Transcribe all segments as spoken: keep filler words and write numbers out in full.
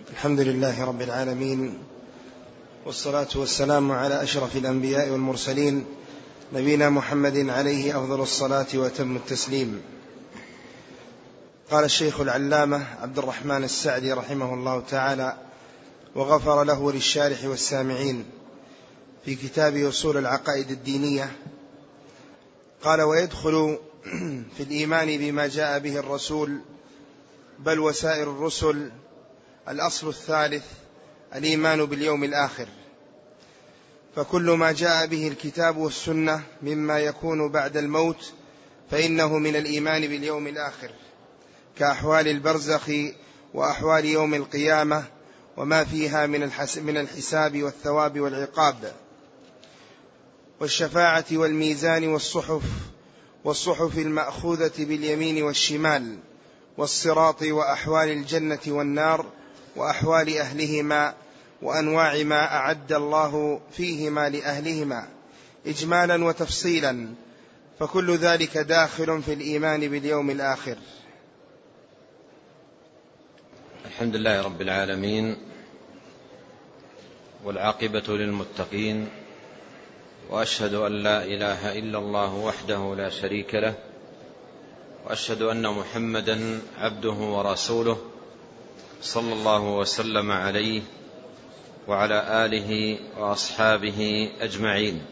الحمد لله رب العالمين، والصلاة والسلام على أشرف الأنبياء والمرسلين، نبينا محمد عليه أفضل الصلاة وأتم التسليم. قال الشيخ العلامة عبد الرحمن السعدي رحمه الله تعالى وغفر له وللشارح والسامعين في كتاب أصول العقائد الدينية، قال: ويدخل في الإيمان بما جاء به الرسول بل وسائر الرسل الأصل الثالث الإيمان باليوم الآخر، فكل ما جاء به الكتاب والسنة مما يكون بعد الموت فإنه من الإيمان باليوم الآخر، كأحوال البرزخ وأحوال يوم القيامة وما فيها من الحساب والثواب والعقاب والشفاعة والميزان والصحف والصحف المأخوذة باليمين والشمال والصراط وأحوال الجنة والنار وأحوال أهلهما وأنواع ما أعد الله فيهما لأهلهما إجمالا وتفصيلا، فكل ذلك داخل في الإيمان باليوم الآخر. الحمد لله رب العالمين، والعاقبة للمتقين، وأشهد أن لا إله إلا الله وحده لا شريك له، وأشهد أن محمدا عبده ورسوله صلى الله وسلم عليه وعلى آله وأصحابه أجمعين.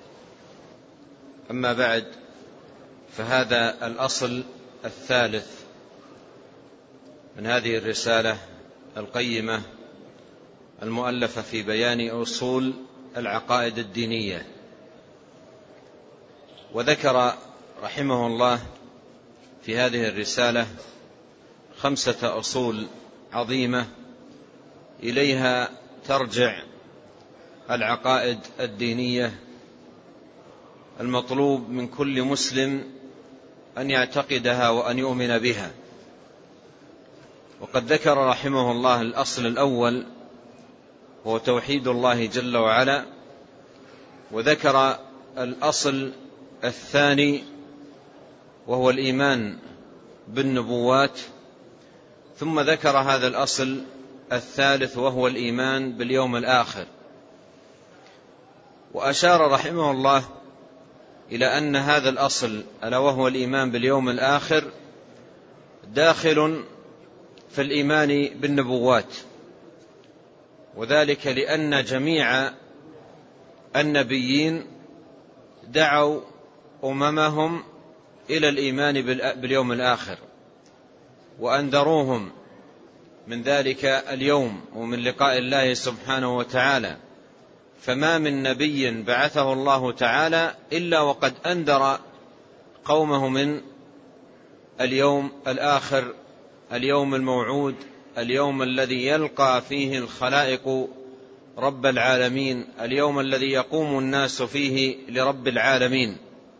أما بعد، فهذا الأصل الثالث من هذه الرسالة القيمة المؤلفة في بيان أصول العقائد الدينية. وذكر رحمه الله في هذه الرسالة خمسة أصول عظيمة إليها ترجع العقائد الدينية المطلوب من كل مسلم أن يعتقدها وأن يؤمن بها. وقد ذكر رحمه الله الأصل الأول هو توحيد الله جل وعلا، وذكر الأصل الثاني وهو الإيمان بالنبوات، ثم ذكر هذا الأصل الثالث وهو الإيمان باليوم الآخر. وأشار رحمه الله إلى أن هذا الأصل ألا وهو الإيمان باليوم الآخر داخل في الإيمان بالنبوات، وذلك لأن جميع النبيين دعوا أممهم إلى الإيمان باليوم الآخر وأنذروهم من ذلك اليوم ومن لقاء الله سبحانه وتعالى. فما من نبي بعثه الله تعالى إلا وقد أنذر قومه من اليوم الآخر، اليوم الموعود، اليوم الذي يلقى فيه الخلائق رب العالمين، اليوم الذي يقوم الناس فيه لرب العالمين.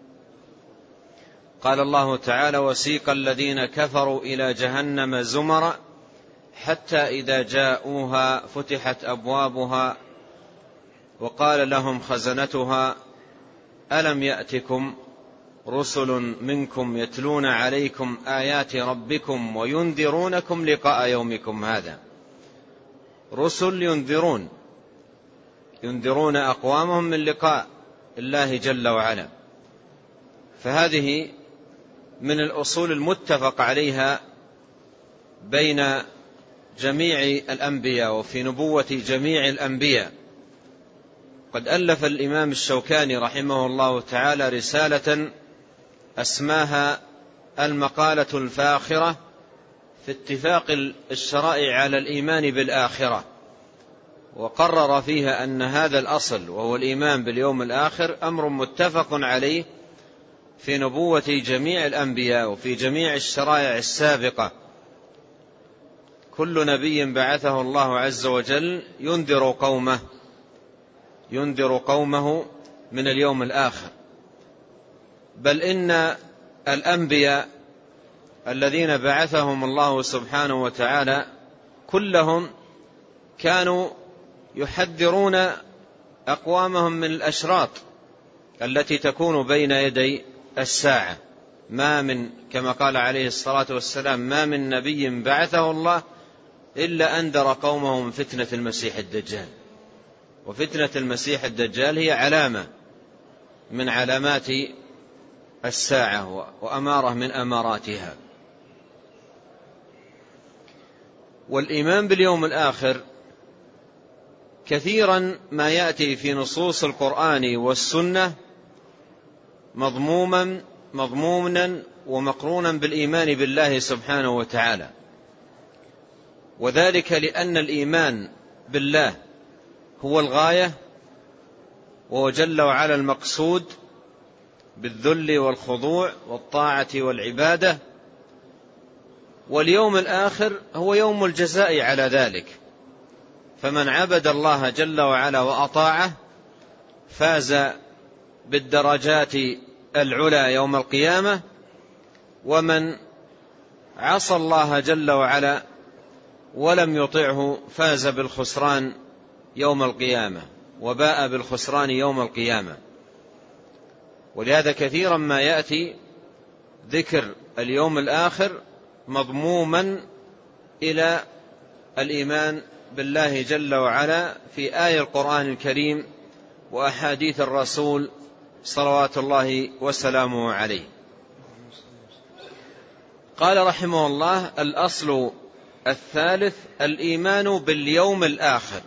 قال الله تعالى: وسيق الذين كفروا إلى جهنم زمرا حتى إذا جاءوها فتحت أبوابها وقال لهم خزنتها ألم يأتكم رسل منكم يتلون عليكم آيات ربكم وينذرونكم لقاء يومكم هذا. رسل ينذرون ينذرون أقوامهم من لقاء الله جل وعلا. فهذه من الأصول المتفق عليها بين جميع الأنبياء وفي نبوة جميع الأنبياء. قد ألف الإمام الشوكاني رحمه الله تعالى رسالة أسماها المقالة الفاخرة في اتفاق الشرائع على الإيمان بالآخرة، وقرر فيها أن هذا الأصل وهو الإيمان باليوم الآخر أمر متفق عليه في نبوة جميع الأنبياء وفي جميع الشرائع السابقة. كل نبي بعثه الله عز وجل ينذر قومه ينذر قومه من اليوم الآخر. بل إن الأنبياء الذين بعثهم الله سبحانه وتعالى كلهم كانوا يحذرون أقوامهم من الأشراط التي تكون بين يدي الساعة. ما من كما قال عليه الصلاة والسلام: ما من نبي بعثه الله إلا أنذر قومه من فتنة المسيح الدجال. وفتنة المسيح الدجال هي علامة من علامات الساعة وأمارة من أماراتها. والإيمان باليوم الآخر كثيرا ما يأتي في نصوص القرآن والسنة مضموما مضمونا ومقرونا بالإيمان بالله سبحانه وتعالى، وذلك لأن الإيمان بالله هو الغاية، وهو جل وعلا المقصود بالذل والخضوع والطاعة والعبادة، واليوم الآخر هو يوم الجزاء على ذلك. فمن عبد الله جل وعلا وأطاعه فاز بالدرجات العلى يوم القيامة، ومن عصى الله جل وعلا ولم يطعه فاز بالخسران يوم القيامة، وباء بالخسران يوم القيامة. ولهذا كثيرا ما يأتي ذكر اليوم الآخر مضموما إلى الإيمان بالله جل وعلا في آية القرآن الكريم وأحاديث الرسول صلوات الله وسلامه عليه. قال رحمه الله: الأصل الثالث الإيمان باليوم الآخر.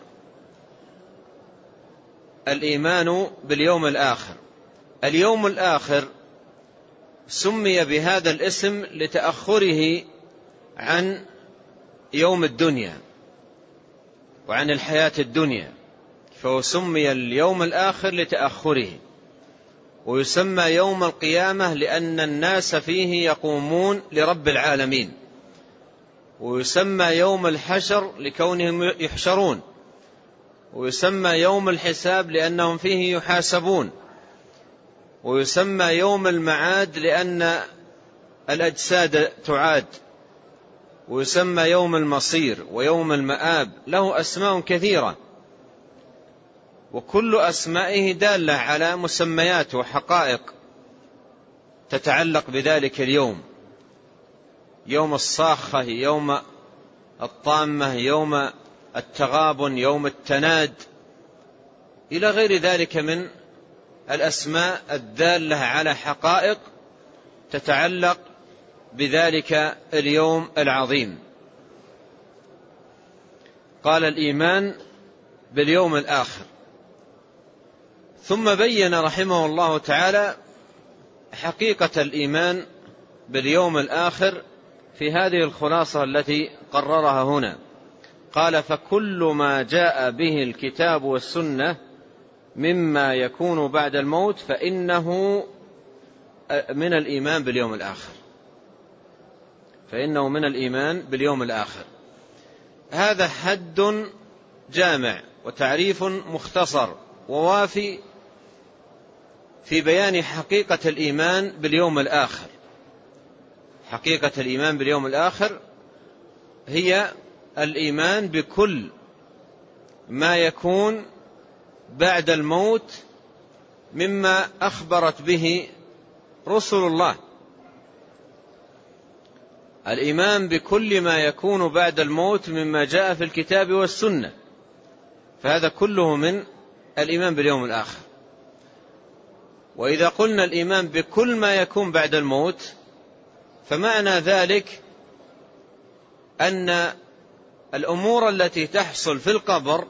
الإيمان باليوم الآخر. اليوم الآخر سمي بهذا الاسم لتأخره عن يوم الدنيا وعن الحياة الدنيا، فهو سمي اليوم الآخر لتأخره. ويسمى يوم القيامة لأن الناس فيه يقومون لرب العالمين. ويسمى يوم الحشر لكونهم يحشرون. ويسمى يوم الحساب لأنهم فيه يحاسبون. ويسمى يوم المعاد لأن الأجساد تعاد. ويسمى يوم المصير ويوم المآب، له أسماء كثيرة، وكل أسمائه دالة على مسميات وحقائق تتعلق بذلك اليوم: يوم الصاخة، يوم الطامة، يوم التغابن، يوم التناد، إلى غير ذلك من الأسماء الدالة على حقائق تتعلق بذلك اليوم العظيم. قال: الإيمان باليوم الآخر. ثم بين رحمه الله تعالى حقيقة الإيمان باليوم الآخر في هذه الخلاصة التي قررها هنا. قال: فكل ما جاء به الكتاب والسنة مما يكون بعد الموت فإنه من الإيمان باليوم الآخر. فإنه من الإيمان باليوم الآخر. هذا حد جامع وتعريف مختصر ووافي في بيان حقيقة الإيمان باليوم الآخر. حقيقة الإيمان باليوم الآخر هي الإيمان بكل ما يكون بعد الموت مما أخبرت به رسل الله. الإيمان بكل ما يكون بعد الموت مما جاء في الكتاب والسنة، فهذا كله من الإيمان باليوم الآخر. وإذا قلنا الإيمان بكل ما يكون بعد الموت فمعنى ذلك أن الأمور التي تحصل في القبر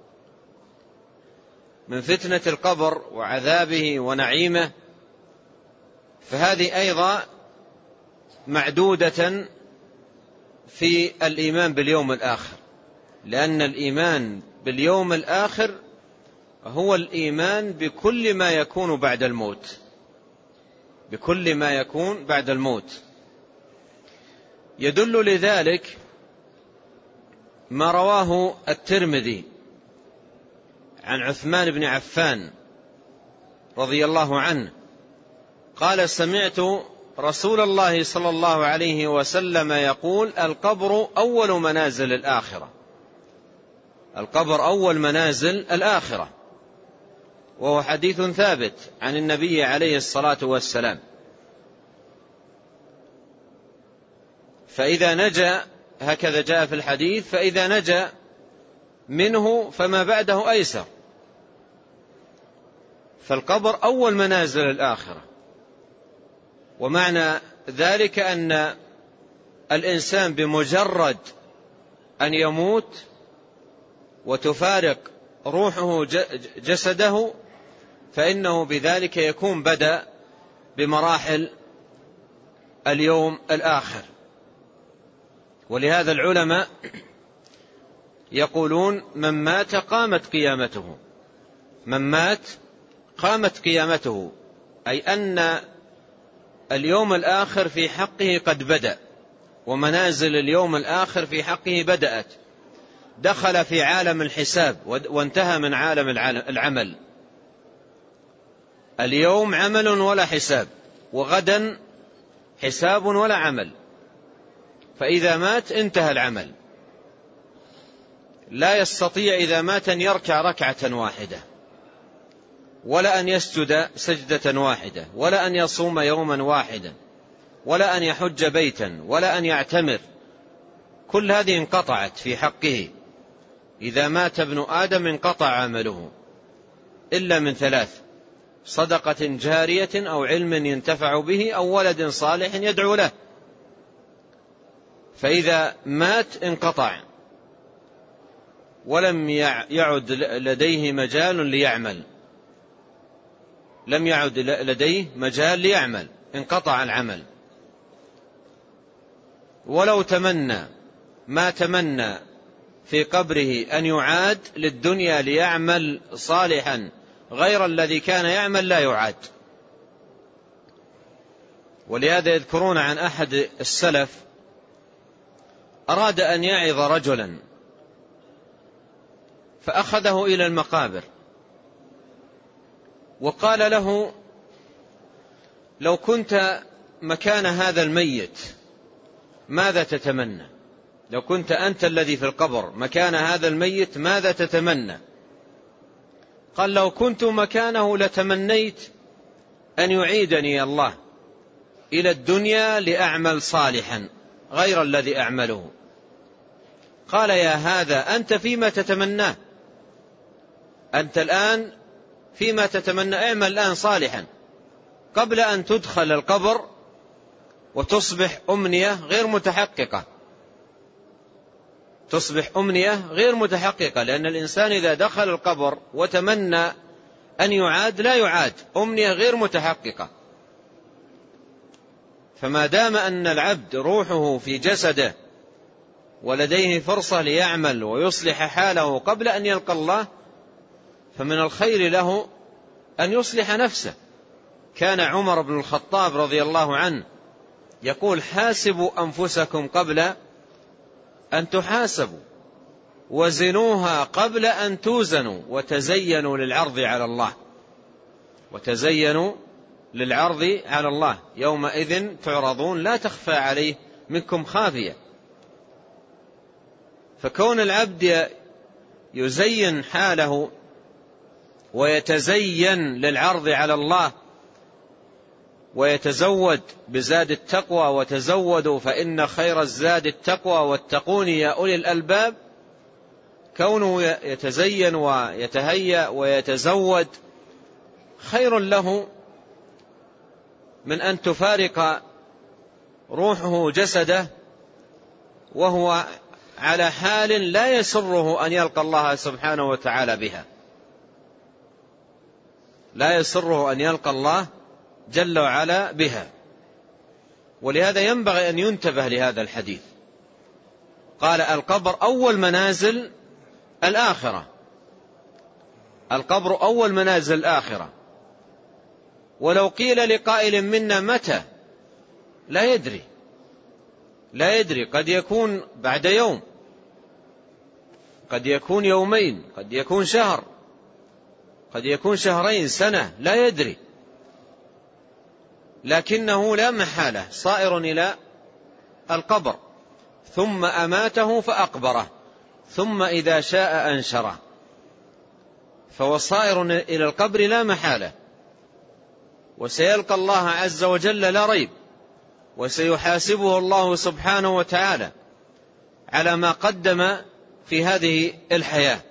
من فتنة القبر وعذابه ونعيمه فهذه أيضا معدودة في الإيمان باليوم الآخر، لأن الإيمان باليوم الآخر هو الإيمان بكل ما يكون بعد الموت. بكل ما يكون بعد الموت. يدل لذلك ما رواه الترمذي عن عثمان بن عفان رضي الله عنه قال: سمعت رسول الله صلى الله عليه وسلم يقول: القبر أول منازل الآخرة. القبر أول منازل الآخرة. وهو حديث ثابت عن النبي عليه الصلاة والسلام. فإذا نجا هكذا جاء في الحديث، فإذا نجا منه فما بعده أيسر. فالقبر أول منازل الآخرة. ومعنى ذلك أن الإنسان بمجرد أن يموت وتفارق روحه جسده فإنه بذلك يكون بدأ بمراحل اليوم الآخر. ولهذا العلماء يقولون من مات قامت قيامته، من مات قامت قيامته، أي أن اليوم الآخر في حقه قد بدأ، ومنازل اليوم الآخر في حقه بدأت. دخل في عالم الحساب وانتهى من عالم العمل. اليوم عمل ولا حساب، وغدا حساب ولا عمل. فإذا مات انتهى العمل. لا يستطيع إذا مات أن يركع ركعة واحدة، ولا أن يسجد سجدة واحدة، ولا أن يصوم يوما واحدا، ولا أن يحج بيتا، ولا أن يعتمر. كل هذه انقطعت في حقه. إذا مات ابن آدم انقطع عمله إلا من ثلاث: صدقة جارية، أو علم ينتفع به، أو ولد صالح يدعو له. فإذا مات انقطع، ولم يعد لديه مجال ليعمل، لم يعد لديه مجال ليعمل، انقطع العمل. ولو تمنى ما تمنى في قبره أن يعاد للدنيا ليعمل صالحا غير الذي كان يعمل، لا يعاد. ولهذا يذكرون عن أحد السلف أراد أن يعظ رجلا فأخذه إلى المقابر وقال له: لو كنت مكان هذا الميت ماذا تتمنى؟ لو كنت أنت الذي في القبر مكان هذا الميت ماذا تتمنى؟ قال: لو كنت مكانه لتمنيت أن يعيدني الله إلى الدنيا لأعمل صالحا غير الذي أعمله. قال: يا هذا أنت فيما تتمناه، أنت الآن فيما تتمنى، اعمل الآن صالحا قبل أن تدخل القبر وتصبح أمنية غير متحققة. تصبح أمنية غير متحققة، لأن الإنسان إذا دخل القبر وتمنى أن يعاد لا يعاد، أمنية غير متحققة. فما دام أن العبد روحه في جسده ولديه فرصة ليعمل ويصلح حاله قبل أن يلقى الله، فمن الخير له أن يصلح نفسه. كان عمر بن الخطاب رضي الله عنه يقول: حاسبوا أنفسكم قبل أن تحاسبوا، وزنوها قبل أن توزنوا، وتزينوا للعرض على الله، وتزينوا للعرض على الله يومئذ تعرضون لا تخفى عليه منكم خافية. فكون العبد يزين حاله ويتزين للعرض على الله ويتزود بزاد التقوى، وتزودوا فإن خير الزاد التقوى واتقون يا أولي الألباب، كونه يتزين ويتهيأ ويتزود خير له من أن تفارق روحه جسده وهو على حال لا يسره أن يلقى الله سبحانه وتعالى بها، لا يسره أن يلقى الله جل وعلا بها. ولهذا ينبغي أن ينتبه لهذا الحديث. قال: القبر أول منازل الآخرة، القبر أول منازل الآخرة. ولو قيل لقائل منا متى، لا يدري، لا يدري، قد يكون بعد يوم، قد يكون يومين، قد يكون شهر، قد يكون شهرين، سنة، لا يدري. لكنه لا محالة صائر إلى القبر، ثم أماته فأقبره، ثم إذا شاء أنشره. فهو صائر إلى القبر لا محالة، وسيلقى الله عز وجل لا ريب، وسيحاسبه الله سبحانه وتعالى. على ما قدم في هذه الحياة.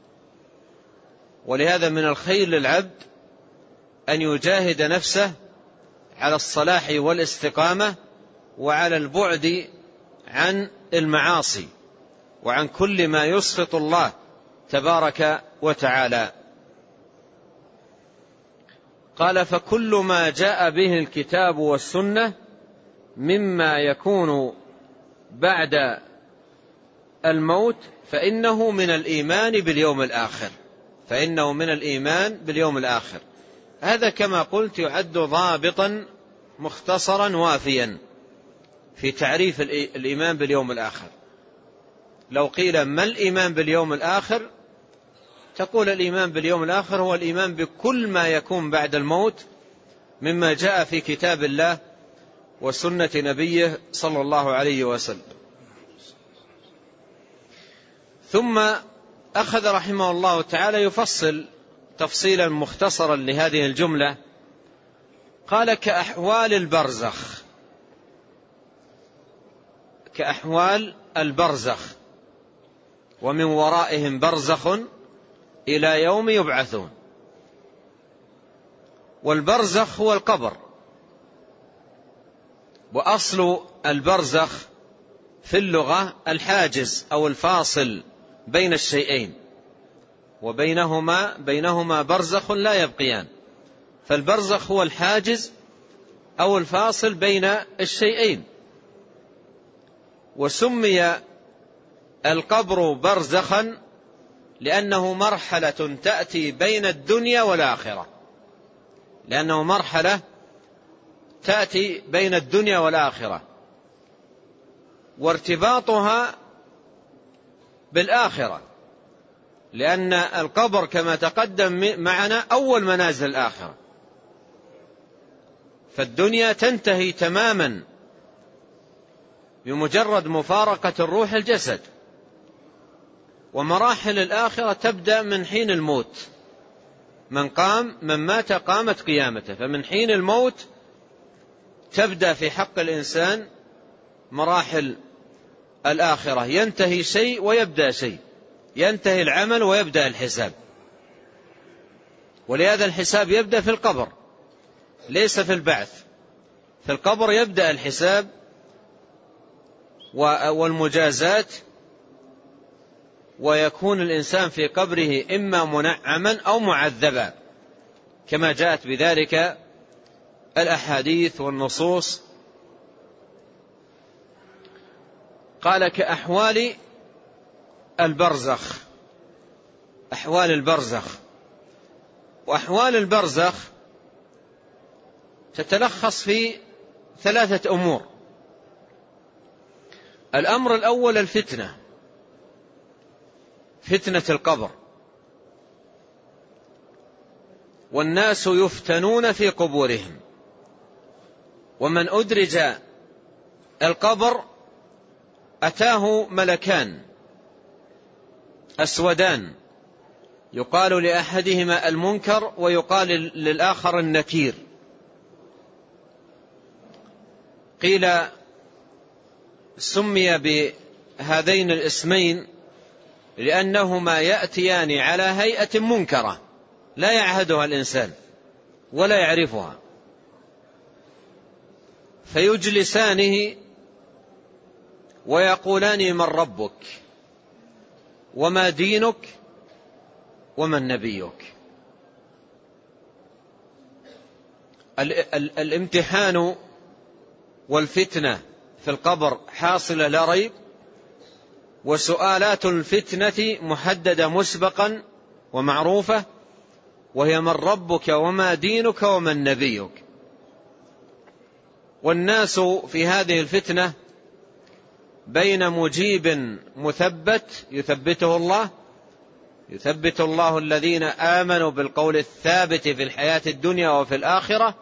ولهذا من الخير للعبد أن يجاهد نفسه على الصلاح والاستقامة وعلى البعد عن المعاصي وعن كل ما يسخط الله تبارك وتعالى. قال: فكل ما جاء به الكتاب والسنة مما يكون بعد الموت فإنه من الإيمان باليوم الآخر فإنه من الإيمان باليوم الآخر. هذا كما قلت يعد ضابطا مختصرا وافيا في تعريف الإيمان باليوم الآخر. لو قيل ما الإيمان باليوم الآخر تقول الإيمان باليوم الآخر هو الإيمان بكل ما يكون بعد الموت مما جاء في كتاب الله وسنة نبيه صلى الله عليه وسلم. ثم أخذ رحمه الله تعالى يفصل تفصيلا مختصرا لهذه الجملة. قال: كأحوال البرزخ كأحوال البرزخ ومن ورائهم برزخ إلى يوم يبعثون. والبرزخ هو القبر، وأصل البرزخ في اللغة الحاجز أو الفاصل بين الشيئين، وبينهما بينهما برزخ لا يبقيان. فالبرزخ هو الحاجز أو الفاصل بين الشيئين. وسمي القبر برزخا لأنه مرحلة تأتي بين الدنيا والآخرة لأنه مرحلة تأتي بين الدنيا والآخرة وارتباطها بالآخرة، لأن القبر كما تقدم معنا أول منازل الآخرة. فالدنيا تنتهي تماما بمجرد مفارقة الروح الجسد، ومراحل الآخرة تبدأ من حين الموت. من قام من مات قامت قيامته. فمن حين الموت تبدأ في حق الإنسان مراحل الآخرة، ينتهي شيء ويبدأ شيء، ينتهي العمل ويبدأ الحساب. ولهذا الحساب يبدأ في القبر ليس في البعث. في القبر يبدأ الحساب والمجازات، ويكون الإنسان في قبره إما منعما أو معذبا كما جاءت بذلك الأحاديث والنصوص. قال: كأحوال البرزخ أحوال البرزخ وأحوال البرزخ تتلخص في ثلاثة أمور. الأمر الأول الفتنة، فتنة القبر. والناس يفتنون في قبورهم، ومن أدرج القبر أتاه ملكان أسودان، يقال لأحدهما المنكر ويقال للآخر النكير. قيل سمي بهذين الاسمين لأنهما يأتيان على هيئة منكرة لا يعهدها الإنسان ولا يعرفها، فيجلسانه ويقولان: من ربك وما دينك ومن نبيك. الامتحان والفتنة في القبر حاصلة لا ريب، وسؤالات الفتنة محددة مسبقا ومعروفة، وهي: من ربك وما دينك ومن نبيك. والناس في هذه الفتنة بين مجيب مثبت يثبته الله يثبت الله الذين آمنوا بالقول الثابت في الحياة الدنيا وفي الآخرة،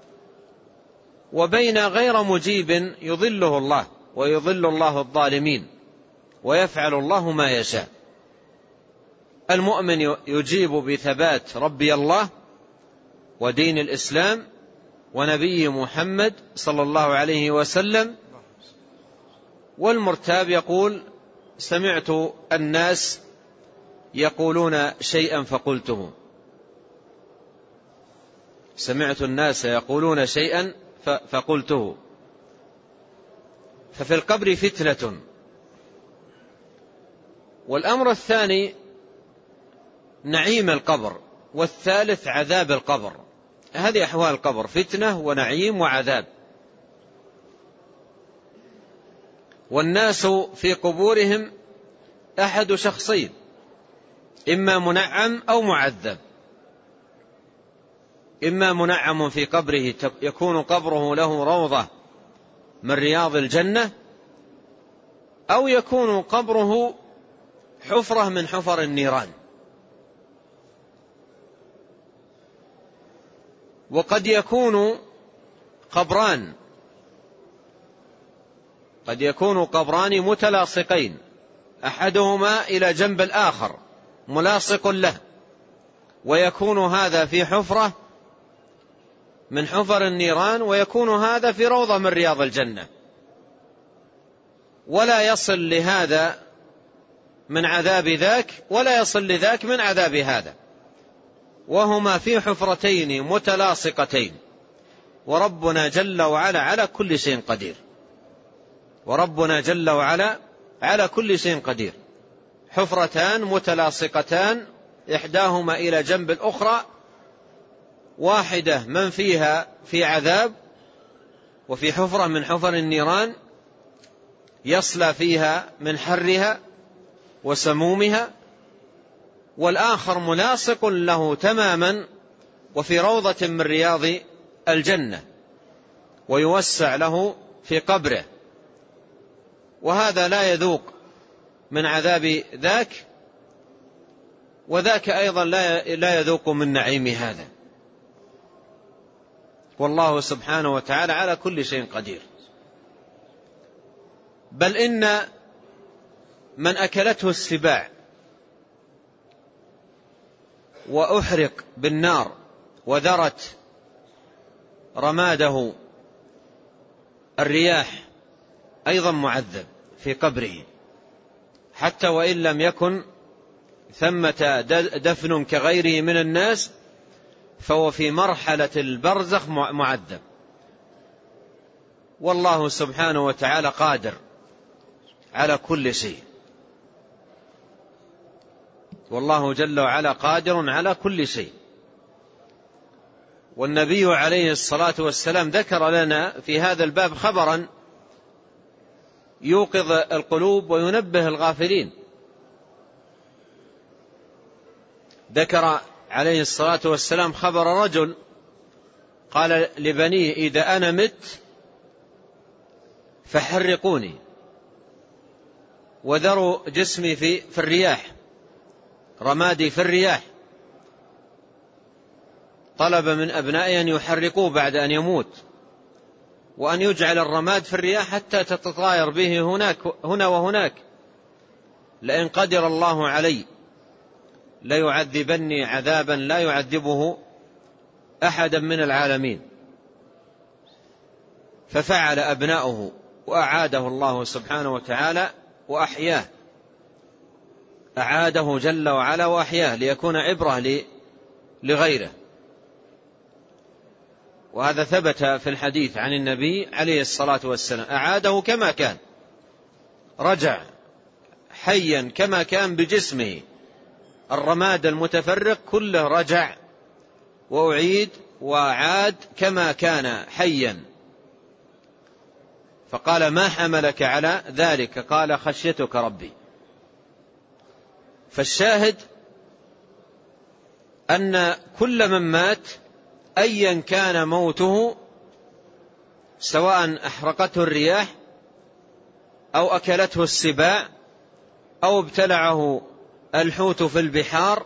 وبين غير مجيب يضله الله ويضل الله الظالمين ويفعل الله ما يشاء. المؤمن يجيب بثبات ربي الله ودين الإسلام ونبي محمد صلى الله عليه وسلم، والمرتاب يقول: سمعت الناس يقولون شيئا فقلته سمعت الناس يقولون شيئا فقلته ففي القبر فتنة. والأمر الثاني نعيم القبر، والثالث عذاب القبر. هذه أحوال القبر: فتنة ونعيم وعذاب. والناس في قبورهم أحد شخصين: إما منعم أو معذب. إما منعم في قبره يكون قبره له روضة من رياض الجنة، أو يكون قبره حفرة من حفر النيران. وقد يكون قبران قد يكون قبران متلاصقين، أحدهما إلى جنب الآخر ملاصق له، ويكون هذا في حفرة من حفر النيران، ويكون هذا في روضة من رياض الجنة، ولا يصل لهذا من عذاب ذاك ولا يصل لذاك من عذاب هذا، وهما في حفرتين متلاصقتين. وربنا جل وعلا على كل شيء قدير وربنا جل وعلا على كل شيء قدير. حفرتان متلاصقتان، إحداهما إلى جنب الأخرى، واحدة من فيها في عذاب وفي حفرة من حفر النيران يصلى فيها من حرها وسمومها، والآخر ملاصق له تماما وفي روضة من رياض الجنة ويوسع له في قبره، وهذا لا يذوق من عذاب ذاك، وذاك أيضا لا يذوق من نعيم هذا. والله سبحانه وتعالى على كل شيء قدير. بل إن من أكلته السباع وأحرق بالنار وذرت رماده الرياح أيضا معذب في قبره، حتى وإن لم يكن ثمة دفن كغيره من الناس، فهو في مرحلة البرزخ معذب. والله سبحانه وتعالى قادر على كل شيء، والله جل وعلا قادر على كل شيء. والنبي عليه الصلاة والسلام ذكر لنا في هذا الباب خبرا يوقظ القلوب وينبه الغافلين. ذكر عليه الصلاة والسلام خبر رجل قال لبنيه: إذا أنا مت فحرقوني وذروا جسمي في, في الرياح، رمادي في الرياح. طلب من أبنائه أن يحرقوه بعد أن يموت، وأن يجعل الرماد في الرياح حتى تتطاير به هناك هنا وهناك. لئن قدر الله علي ليعذبني عذابا لا يعذبه أحدا من العالمين. ففعل أبناؤه وأعاده الله سبحانه وتعالى وأحياه، أعاده جل وعلا وأحياه ليكون عبرة لغيره. وهذا ثبت في الحديث عن النبي عليه الصلاة والسلام، أعاده كما كان، رجع حيا كما كان بجسمه، الرماد المتفرق كله رجع وأعيد وعاد كما كان حيا. فقال: ما حملك على ذلك؟ قال: خشيتك ربي. فالشاهد أن كل من مات أيا كان موته، سواء أحرقته الرياح أو أكلته السباع أو ابتلعه الحوت في البحار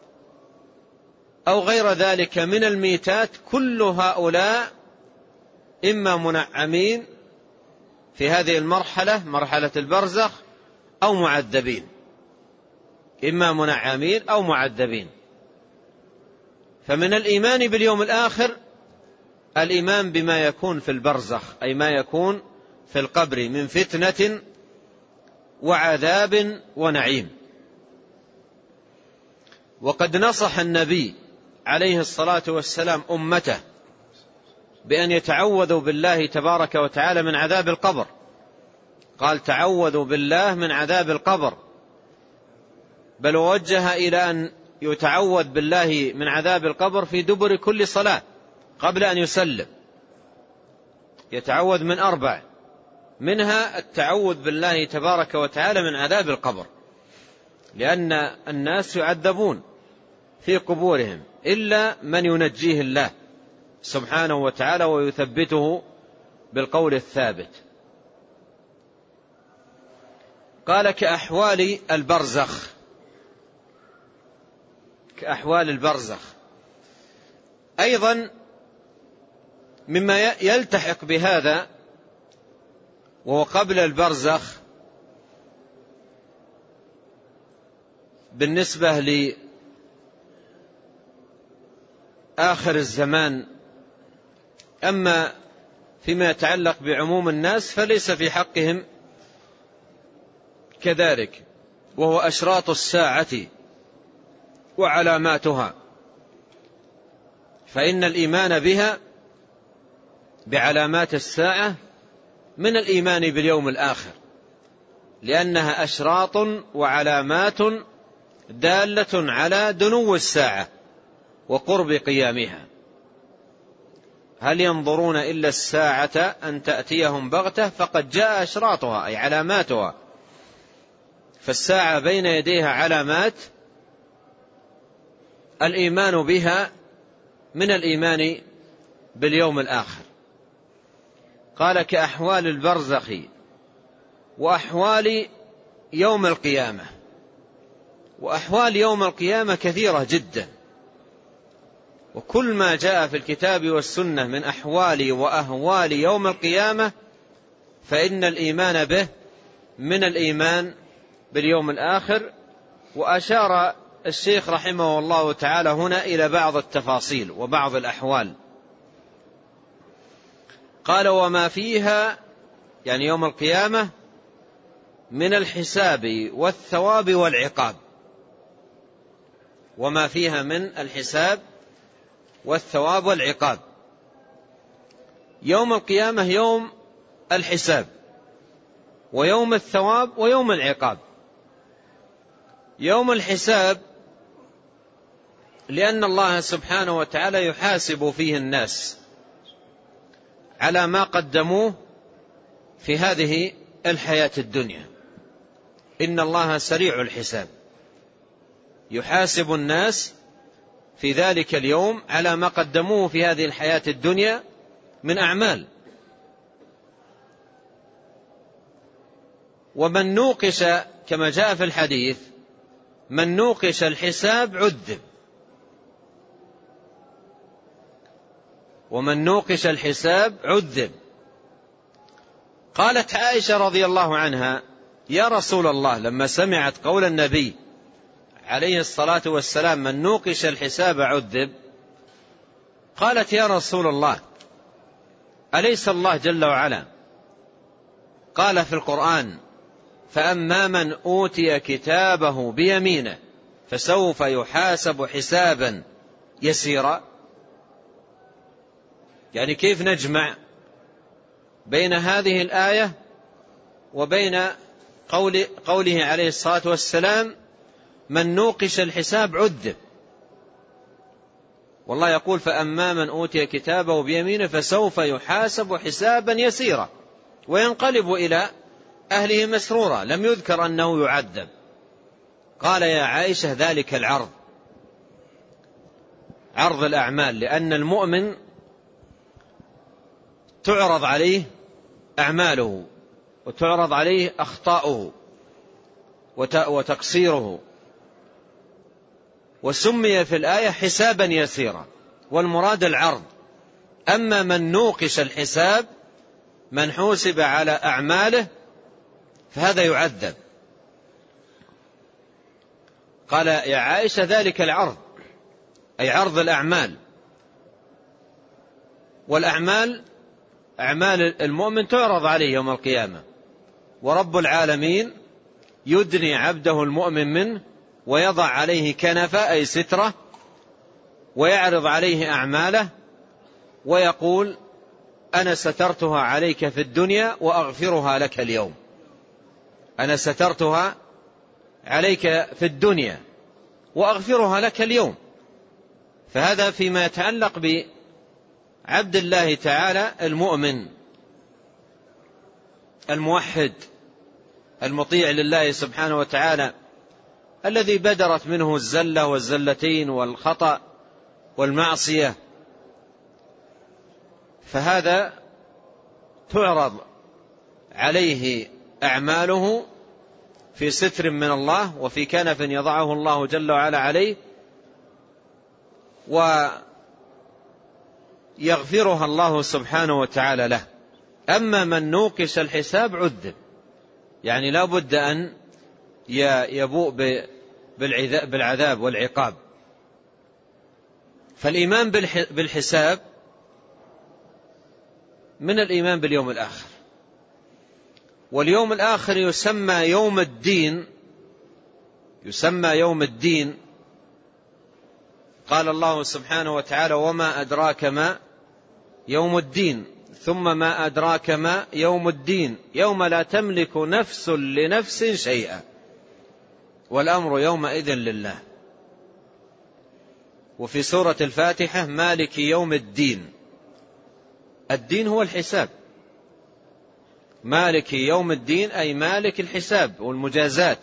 أو غير ذلك من الميتات، كل هؤلاء إما منعمين في هذه المرحلة، مرحلة البرزخ، أو معذبين، إما منعمين أو معذبين. فمن الإيمان باليوم الآخر الإيمان بما يكون في البرزخ، أي ما يكون في القبر من فتنة وعذاب ونعيم. وقد نصح النبي عليه الصلاة والسلام أمته بأن يتعوذوا بالله تبارك وتعالى من عذاب القبر، قال تعوذوا بالله من عذاب القبر، بل ووجه إلى أن يتعوذ بالله من عذاب القبر في دبر كل صلاة قبل أن يسلم، يتعوذ من أربع، منها التعوذ بالله تبارك وتعالى من عذاب القبر، لأن الناس يعذبون في قبورهم إلا من ينجيه الله سبحانه وتعالى ويثبته بالقول الثابت. قال كأحوال البرزخ، كأحوال البرزخ أيضا مما يلتحق بهذا وهو قبل البرزخ بالنسبة لآخر الزمان. أما فيما يتعلق بعموم الناس فليس في حقهم كذلك، وهو أشراط الساعة وعلاماتها، فإن الإيمان بها بعلامات الساعة من الإيمان باليوم الآخر، لأنها أشراط وعلامات دالة على دنو الساعة وقرب قيامها. هل ينظرون إلا الساعة أن تأتيهم بغتة فقد جاء أشراطها أي علاماتها، فالساعة بين يديها علامات الإيمان بها من الإيمان باليوم الآخر. قال كأحوال البرزخ وأحوال يوم القيامة. وأحوال يوم القيامة كثيرة جدا، وكل ما جاء في الكتاب والسنة من أحوال وأهوال يوم القيامة فإن الإيمان به من الإيمان باليوم الآخر. وأشار الشيخ رحمه الله تعالى هنا إلى بعض التفاصيل وبعض الأحوال. قال وما فيها يعني يوم القيامة من الحساب والثواب والعقاب، وما فيها من الحساب والثواب والعقاب. يوم القيامة يوم الحساب ويوم الثواب ويوم العقاب. يوم الحساب لأن الله سبحانه وتعالى يحاسب فيه الناس على ما قدموه في هذه الحياة الدنيا، إن الله سريع الحساب، يحاسب الناس في ذلك اليوم على ما قدموه في هذه الحياة الدنيا من أعمال. ومن نوقش كما جاء في الحديث من نوقش الحساب عذب، ومن نوقش الحساب عذب. قالت عائشة رضي الله عنها يا رسول الله لما سمعت قول النبي عليه الصلاة والسلام من نوقش الحساب عذب، قالت يا رسول الله أليس الله جل وعلا قال في القرآن فأما من أوتي كتابه بيمينه فسوف يحاسب حسابا يسيرا؟ يعني كيف نجمع بين هذه الآية وبين قول قوله عليه الصلاة والسلام من نوقش الحساب عذب؟ والله يقول فأما من أوتي كتابه بيمينه فسوف يحاسب حسابا يسيرا وينقلب إلى أهله مسرورا، لم يذكر أنه يعذب. قال يا عائشة ذلك العرض، عرض الأعمال، لأن المؤمن تعرض عليه أعماله وتعرض عليه أخطاؤه وتقصيره، وسمي في الآية حسابا يسيرا، والمراد العرض. أما من نوقش الحساب من حوسب على أعماله فهذا يعذب. قال يا عائشة ذلك العرض أي عرض الأعمال، والأعمال أعمال المؤمن تعرض عليه يوم القيامة، ورب العالمين يدني عبده المؤمن منه ويضع عليه كنفة أي سترة، ويعرض عليه أعماله ويقول أنا سترتها عليك في الدنيا وأغفرها لك اليوم. أنا سترتها عليك في الدنيا وأغفرها لك اليوم. فهذا فيما يتعلق بعبد الله تعالى المؤمن الموحد المطيع لله سبحانه وتعالى، الذي بدرت منه الزلة والزلتين والخطأ والمعصية. فهذا تعرض عليه أعماله في ستر من الله وفي كنف يضعه الله جل وعلا عليه، ويغفرها الله سبحانه وتعالى له. أما من نوقش الحساب عذب، يعني لا بد أن يبوء بالعذاب والعقاب. فالإيمان بالحساب من الإيمان باليوم الآخر، واليوم الآخر يسمى يوم الدين، يسمى يوم الدين. قال الله سبحانه وتعالى وما أدراك ما يوم الدين، ثم ما أدراك ما يوم الدين، يوم لا تملك نفس لنفس شيئا والأمر يومئذ لله. وفي سورة الفاتحة مالك يوم الدين، الدين هو الحساب، مالك يوم الدين أي مالك الحساب والمجازات.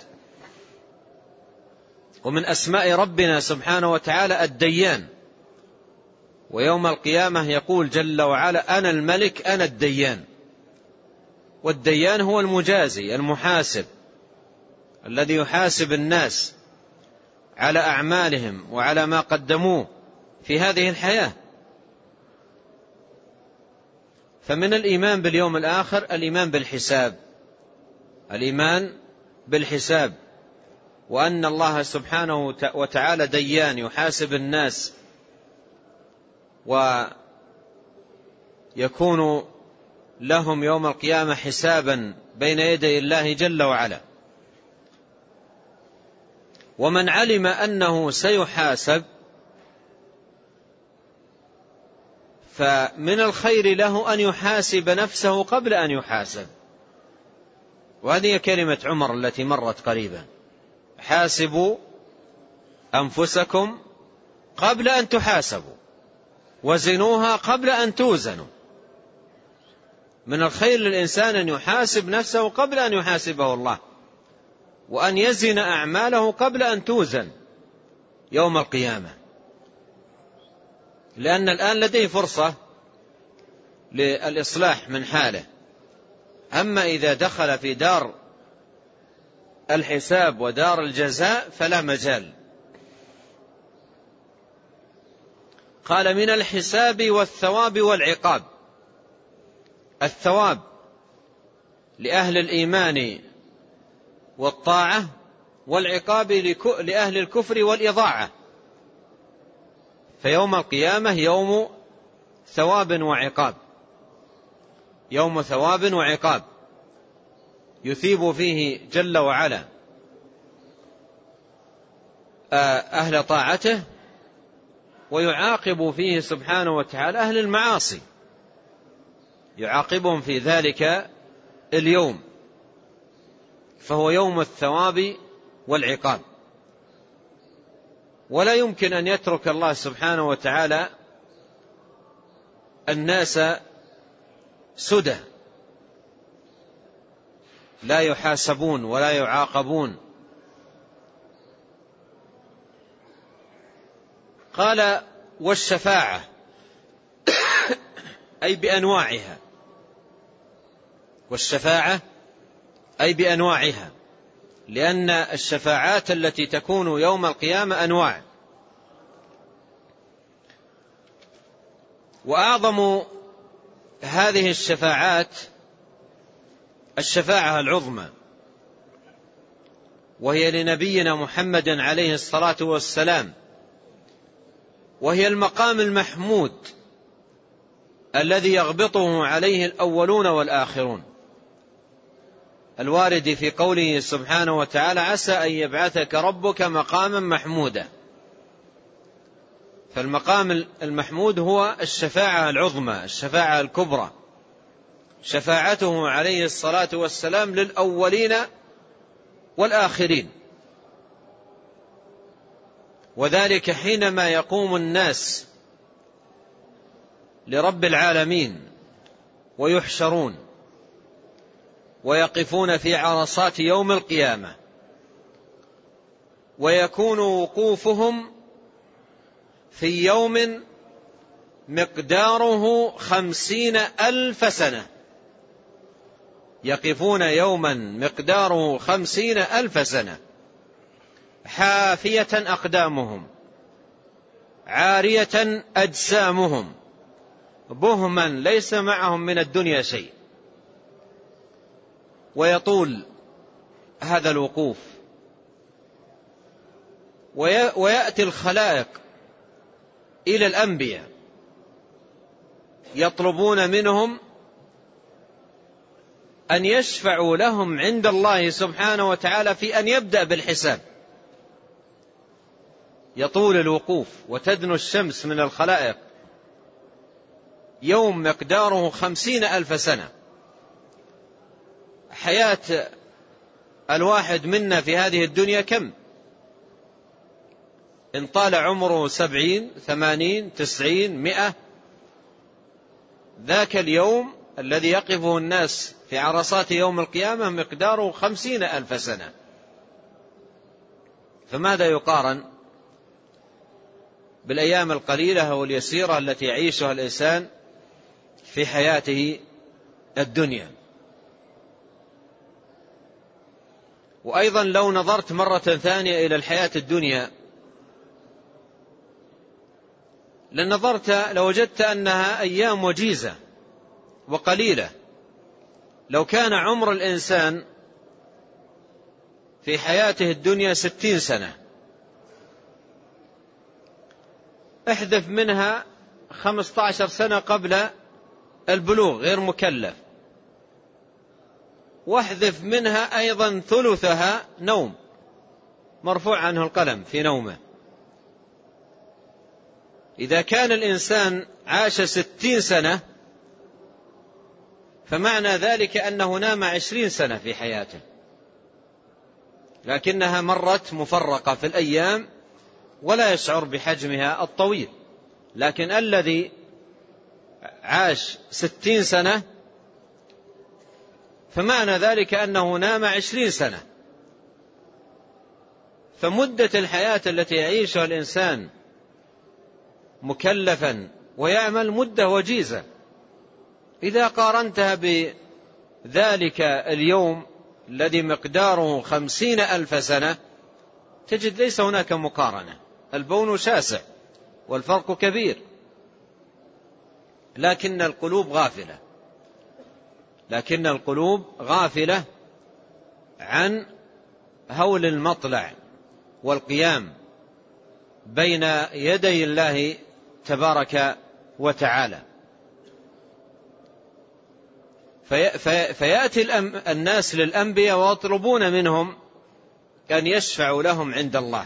ومن أسماء ربنا سبحانه وتعالى الديان، ويوم القيامة يقول جل وعلا أنا الملك أنا الديان. والديان هو المجازي المحاسب الذي يحاسب الناس على أعمالهم وعلى ما قدموه في هذه الحياة. فمن الإيمان باليوم الآخر الإيمان بالحساب، الإيمان بالحساب، وأن الله سبحانه وتعالى ديان يحاسب الناس ويكون لهم يوم القيامة حسابا بين يدي الله جل وعلا. ومن علم أنه سيحاسب فمن الخير له أن يحاسب نفسه قبل أن يحاسب. وهذه كلمة عمر التي مرت قريبا، حاسبوا أنفسكم قبل أن تحاسبوا وزنوها قبل أن توزنوا. من الخير للإنسان أن يحاسب نفسه قبل أن يحاسبه الله، وأن يزن أعماله قبل أن توزن يوم القيامة، لأن الآن لديه فرصة للإصلاح من حاله. أما إذا دخل في دار الحساب ودار الجزاء فلا مجال. قال من الحساب والثواب والعقاب. الثواب لأهل الإيمان والطاعة، والعقاب لأهل الكفر والإضاعة. فيوم القيامة يوم ثواب وعقاب، يوم ثواب وعقاب يثيب فيه جل وعلا أهل طاعته، ويعاقب فيه سبحانه وتعالى أهل المعاصي، يعاقبهم في ذلك اليوم. فهو يوم الثواب والعقاب. ولا يمكن أن يترك الله سبحانه وتعالى الناس سدى لا يحاسبون ولا يعاقبون. قال والشفاعة أي بأنواعها، والشفاعة أي بأنواعها، لأن الشفاعات التي تكون يوم القيامة أنواع. وأعظم هذه الشفاعات الشفاعة العظمى، وهي لنبينا محمد عليه الصلاة والسلام، وهي المقام المحمود الذي يغبطه عليه الأولون والآخرون. الوارد في قوله سبحانه وتعالى عسى أن يبعثك ربك مقاما محمودا. فالمقام المحمود هو الشفاعة العظمى، الشفاعة الكبرى، شفاعته عليه الصلاة والسلام للأولين والآخرين. وذلك حينما يقوم الناس لرب العالمين ويحشرون ويقفون في عرصات يوم القيامة، ويكون وقوفهم في يوم مقداره خمسين ألف سنة، يقفون يوما مقداره خمسين ألف سنة، حافية أقدامهم عارية أجسامهم، بهما ليس معهم من الدنيا شيء. ويطول هذا الوقوف، ويأتي الخلائق إلى الأنبياء يطلبون منهم أن يشفعوا لهم عند الله سبحانه وتعالى في أن يبدأ بالحساب. يطول الوقوف وتدنو الشمس من الخلائق يوم مقداره خمسين ألف سنة. حياة الواحد منا في هذه الدنيا كم؟ إن طال عمره سبعين ثمانين تسعين مئة، ذاك اليوم الذي يقفه الناس في عرصات يوم القيامة مقداره خمسين ألف سنة. فماذا يقارن بالأيام القليلة واليسيرة التي يعيشها الإنسان في حياته الدنيا؟ وأيضا لو نظرت مرة ثانية إلى الحياة الدنيا لنظرت لوجدت أنها أيام وجيزة وقليلة. لو كان عمر الإنسان في حياته الدنيا ستين سنة، احذف منها خمسة عشر سنة قبل البلوغ غير مكلف، واحذف منها أيضا ثلثها نوم مرفوع عنه القلم في نومه. إذا كان الإنسان عاش ستين سنة فمعنى ذلك أنه نام عشرين سنة في حياته، لكنها مرت مفرقة في الأيام ولا يشعر بحجمها الطويل. لكن الذي عاش ستين سنة فمعنى ذلك أنه نام عشرين سنة. فمدة الحياة التي يعيشها الإنسان مكلفا ويعمل مدة وجيزة. إذا قارنتها بذلك اليوم الذي مقداره خمسين ألف سنة تجد ليس هناك مقارنة، البون شاسع والفرق كبير. لكن القلوب غافلة، لكن القلوب غافلة عن هول المطلع والقيام بين يدي الله تبارك وتعالى. في فيأتي الناس للأنبياء ويطلبون منهم أن يشفعوا لهم عند الله،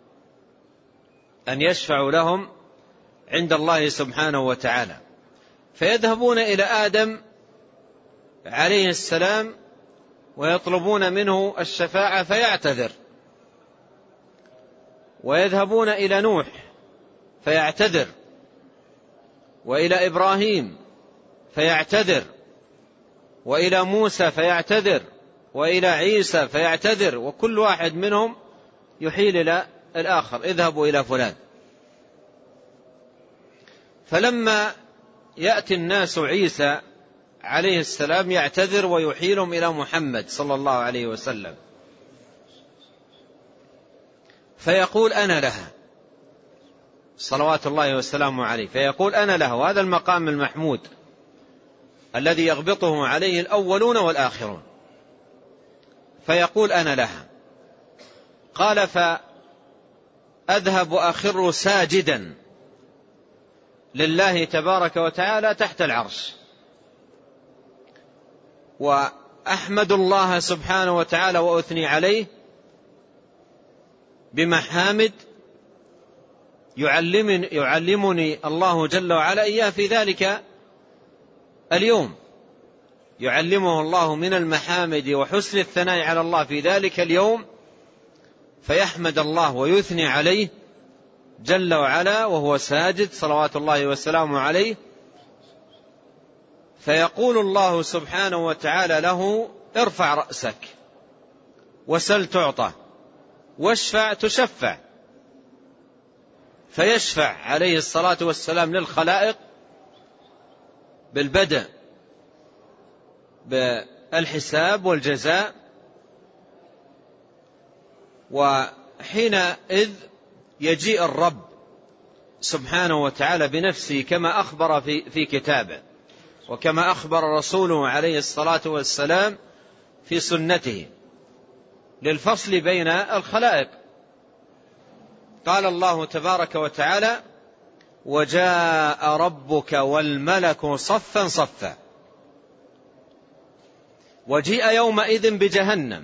أن يشفعوا لهم عند الله سبحانه وتعالى. فيذهبون إلى آدم عليه السلام ويطلبون منه الشفاعة فيعتذر، ويذهبون إلى نوح فيعتذر، وإلى إبراهيم فيعتذر، وإلى موسى فيعتذر، وإلى عيسى فيعتذر، وكل واحد منهم يحيل إلى الآخر اذهبوا إلى فلان. فلما يأتي الناس عيسى عليه السلام يعتذر ويحيلهم إلى محمد صلى الله عليه وسلم فيقول أنا لها صلوات الله وسلامه عليه، فيقول أنا له. وهذا المقام المحمود الذي يغبطه عليه الأولون والآخرون. فيقول أنا لها. قال فأذهب وأخر ساجدا لله تبارك وتعالى تحت العرش، أحمد الله سبحانه وتعالى وأثني عليه بمحامد يعلمني, يعلمني الله جل وعلا إياه في ذلك اليوم، يعلمه الله من المحامد وحسن الثناء على الله في ذلك اليوم، فيحمد الله ويثني عليه جل وعلا وهو ساجد صلوات الله وسلامه عليه، فيقول الله سبحانه وتعالى له: ارفع رأسك وسل تعطى واشفع تشفع. فيشفع عليه الصلاة والسلام للخلائق بالبدء بالحساب والجزاء، وحينئذ يجيء الرب سبحانه وتعالى بنفسه كما أخبر في, في كتابه، وكما أخبر رسوله عليه الصلاة والسلام في سنته، للفصل بين الخلائق. قال الله تبارك وتعالى: وجاء ربك والملك صفا صفا. وجيء يومئذ بجهنم.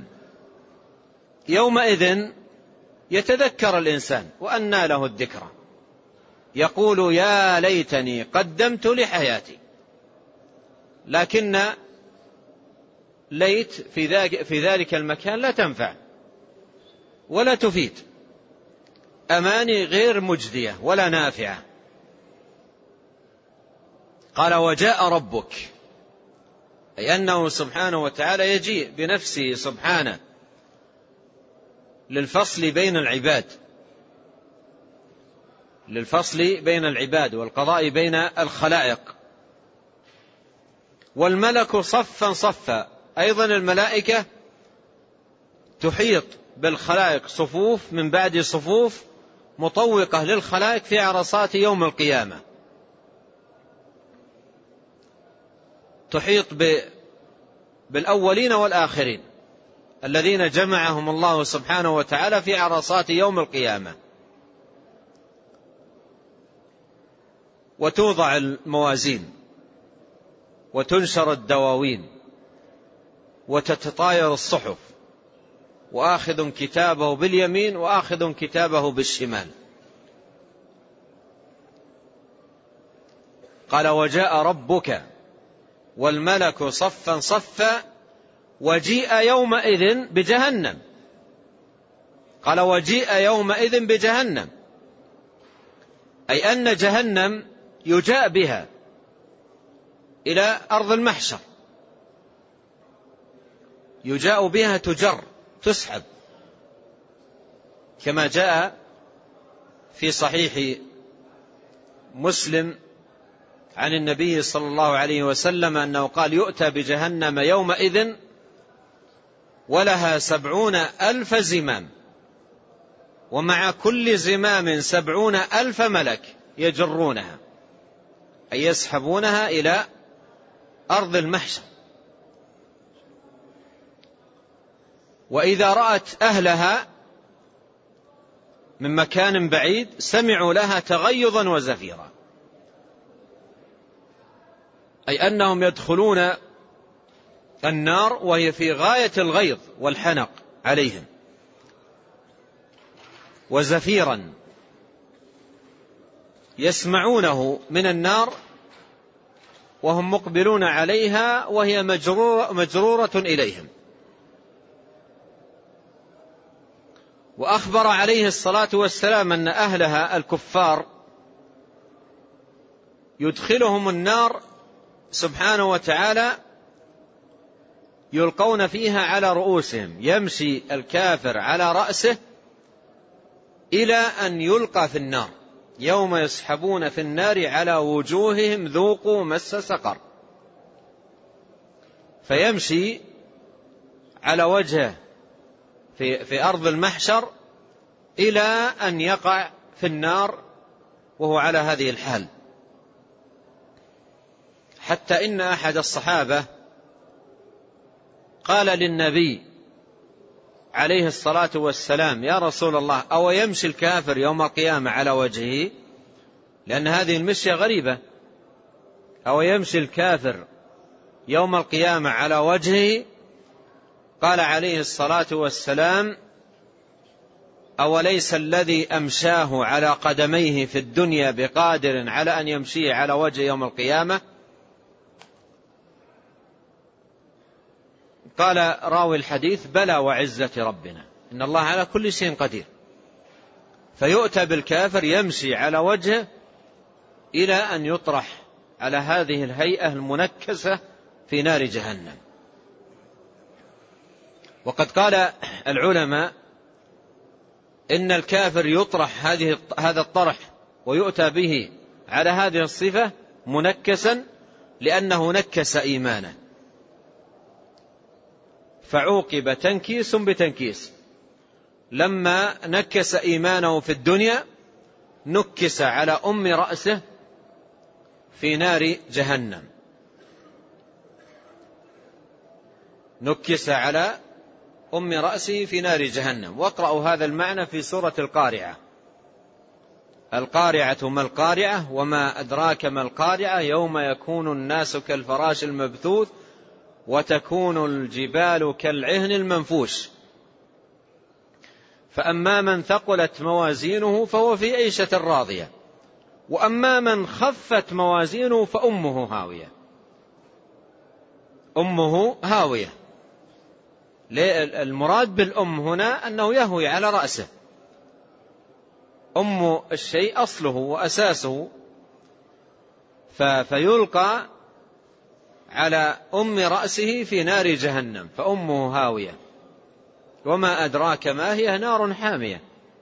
يومئذ يتذكر الإنسان وأنى له الذكرى، يقول: يا ليتني قدمت لحياتي. لكن ليت في ذلك المكان لا تنفع ولا تفيد، أماني غير مجدية ولا نافعة. قال: وجاء ربك، أي أنه سبحانه وتعالى يجيء بنفسه سبحانه للفصل بين العباد، للفصل بين العباد والقضاء بين الخلائق. والملك صفا صفا، أيضا الملائكة تحيط بالخلائق صفوف من بعد صفوف، مطوقة للخلائق في عرصات يوم القيامة، تحيط بالأولين والآخرين الذين جمعهم الله سبحانه وتعالى في عرصات يوم القيامة. وتوضع الموازين وتنشر الدواوين وتتطاير الصحف، وآخذ كتابه باليمين وآخذ كتابه بالشمال. قال: وجاء ربك والملك صفا صفا وجيء يومئذ بجهنم. قال: وجيء يومئذ بجهنم، أي أن جهنم يجاء بها إلى أرض المحشر، يجاء بها تجر تسحب، كما جاء في صحيح مسلم عن النبي صلى الله عليه وسلم أنه قال: يؤتى بجهنم يومئذ ولها سبعون ألف زمام، ومع كل زمام سبعون ألف ملك يجرونها، أي يسحبونها إلى أرض المحشر. وإذا رأت أهلها من مكان بعيد سمعوا لها تغيظا وزفيرا، أي أنهم يدخلون النار وهي في غاية الغيظ والحنق عليهم، وزفيرا يسمعونه من النار وهم مقبلون عليها وهي مجرورة, مجرورة إليهم. وأخبر عليه الصلاة والسلام أن أهلها الكفار يدخلهم النار سبحانه وتعالى يلقون فيها على رؤوسهم، يمشي الكافر على رأسه إلى أن يلقى في النار، يوم يسحبون في النار على وجوههم ذوقوا مس سقر، فيمشي على وجهه في, في أرض المحشر إلى أن يقع في النار وهو على هذه الحال. حتى إن أحد الصحابة قال للنبي عليه الصلاة والسلام: يا رسول الله، أو يمشي الكافر يوم القيامة على وجهه؟ لأن هذه المشية غريبة. أو يمشي الكافر يوم القيامة على وجهه؟ قال عليه الصلاة والسلام: أوليس الذي أمشاه على قدميه في الدنيا بقادر على أن يمشيه على وجه يوم القيامة؟ قال راوي الحديث: بلى وعزة ربنا إن الله على كل شيء قدير. فيؤتى بالكافر يمشي على وجهه إلى أن يطرح على هذه الهيئة المنكسة في نار جهنم. وقد قال العلماء إن الكافر يطرح هذه هذا الطرح ويؤتى به على هذه الصفة منكسا لأنه نكس إيمانه، فعوقب تنكيس بتنكيس. لما نكس إيمانه في الدنيا نكس على أم رأسه في نار جهنم، نكس على أم رأسه في نار جهنم. واقرأوا هذا المعنى في سورة القارعة: القارعة ما القارعة وما أدراك ما القارعة يوم يكون الناس كالفراش المبثوث وتكون الجبال كالعهن المنفوش فأما من ثقلت موازينه فهو في عيشة راضية وأما من خفت موازينه فأمه هاوية. أمه هاوية، المراد بالأم هنا أنه يهوي على رأسه. أم الشيء أصله وأساسه، فيلقى على أم رأسه في نار جهنم فأمه هاوية. وما أدراك ما هي نار حامية.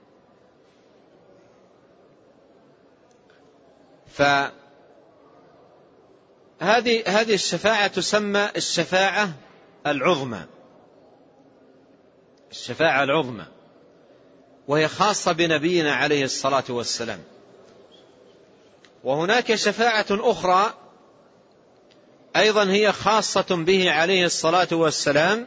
فهذه هذه الشفاعة تسمى الشفاعة العظمى، الشفاعة العظمى، وهي خاصة بنبينا عليه الصلاة والسلام. وهناك شفاعة أخرى أيضا هي خاصة به عليه الصلاة والسلام،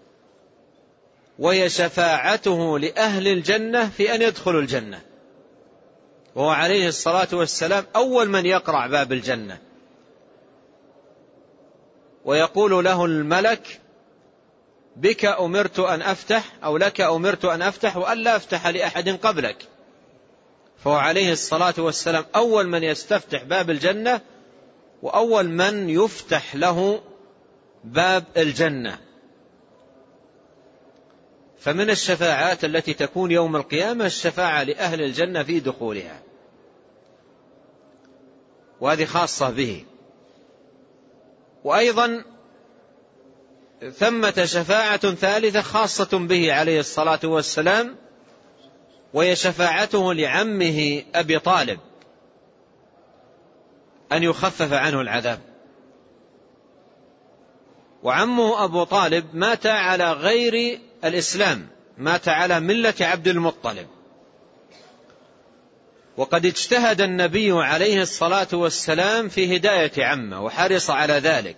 وهي شفاعته لأهل الجنة في أن يدخلوا الجنة، وهو عليه الصلاة والسلام أول من يقرع باب الجنة، ويقول له الملك: بك أمرت أن أفتح أو لك أمرت أن أفتح وألا أفتح لأحد قبلك. فهو عليه الصلاة والسلام أول من يستفتح باب الجنة وأول من يفتح له باب الجنة. فمن الشفاعات التي تكون يوم القيامة الشفاعة لأهل الجنة في دخولها، وهذه خاصة به. وأيضا ثمة شفاعة ثالثة خاصة به عليه الصلاة والسلام، وهي شفاعته لعمه أبي طالب أن يخفف عنه العذاب. وعمه أبو طالب مات على غير الإسلام، مات على ملة عبد المطلب، وقد اجتهد النبي عليه الصلاة والسلام في هداية عمه وحرص على ذلك.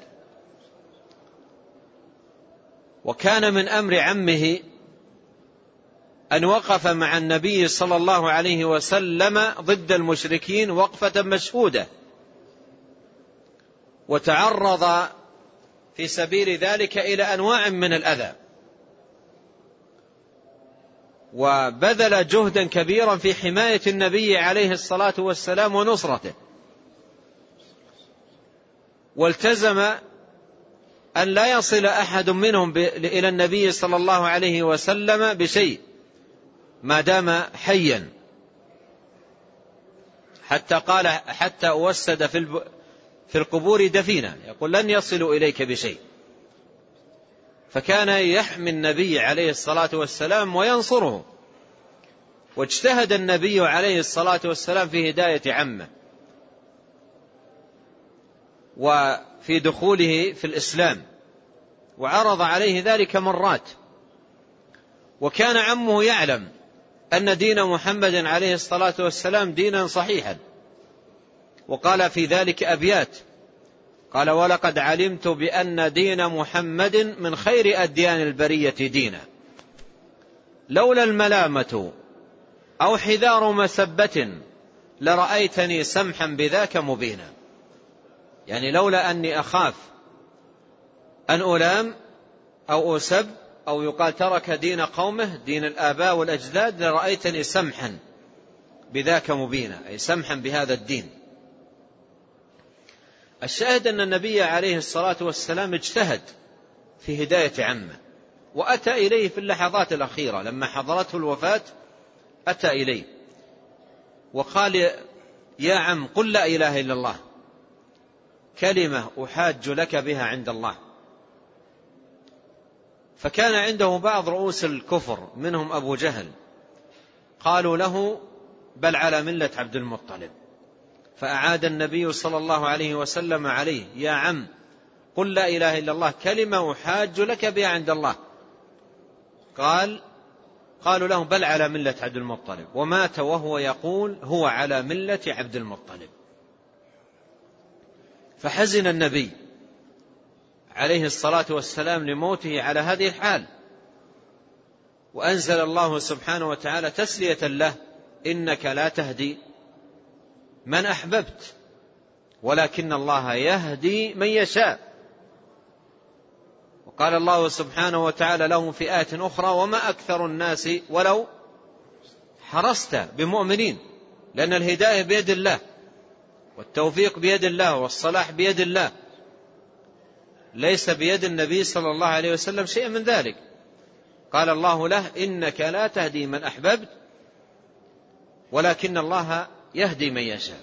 وكان من أمر عمه أن وقف مع النبي صلى الله عليه وسلم ضد المشركين وقفة مشهودة، وتعرض في سبيل ذلك إلى أنواع من الأذى، وبذل جهدا كبيرا في حماية النبي عليه الصلاة والسلام ونصرته، والتزم أن لا يصل أحد منهم إلى النبي صلى الله عليه وسلم بشيء ما دام حيا، حتى قال: حتى أوسد في القبور دفينا، يقول: لن يصلوا إليك بشيء. فكان يحمي النبي عليه الصلاة والسلام وينصره. واجتهد النبي عليه الصلاة والسلام في هداية عمه وفي دخوله في الإسلام، وعرض عليه ذلك مرات. وكان عمه يعلم أن دين محمد عليه الصلاة والسلام دينا صحيحا، وقال في ذلك أبيات، قال: ولقد علمت بأن دين محمد من خير أديان البرية دينا، لولا الملامة أو حذار مسبة لرأيتني سمحا بذاك مبينا. يعني لولا أني أخاف أن ألام أو أسب أو يقال ترك دين قومه دين الآباء والأجداد لرأيتني سمحا بذاك مبينا، أي سمحا بهذا الدين. الشاهد أن النبي عليه الصلاة والسلام اجتهد في هداية عمه، وأتى إليه في اللحظات الأخيرة لما حضرته الوفاة، أتى إليه وقال: يا عم قل لا إله إلا الله كلمة أحاج لك بها عند الله. فكان عنده بعض رؤوس الكفر منهم أبو جهل، قالوا له: بل على ملة عبد المطلب. فأعاد النبي صلى الله عليه وسلم عليه: يا عم قل لا إله إلا الله كلمة أحاج لك بها عند الله. قال قالوا له: بل على ملة عبد المطلب. ومات وهو يقول: هو على ملة عبد المطلب. فحزن النبي عليه الصلاة والسلام لموته على هذه الحال، وأنزل الله سبحانه وتعالى تسلية له: إنك لا تهدي من أحببت ولكن الله يهدي من يشاء. وقال الله سبحانه وتعالى له في آية أخرى: وما أكثر الناس ولو حرصت بمؤمنين. لأن الهداية بيد الله، والتوفيق بيد الله، والصلاح بيد الله، ليس بيد النبي صلى الله عليه وسلم شيء من ذلك. قال الله له: إنك لا تهدي من أحببت ولكن الله يهدي من يشاء.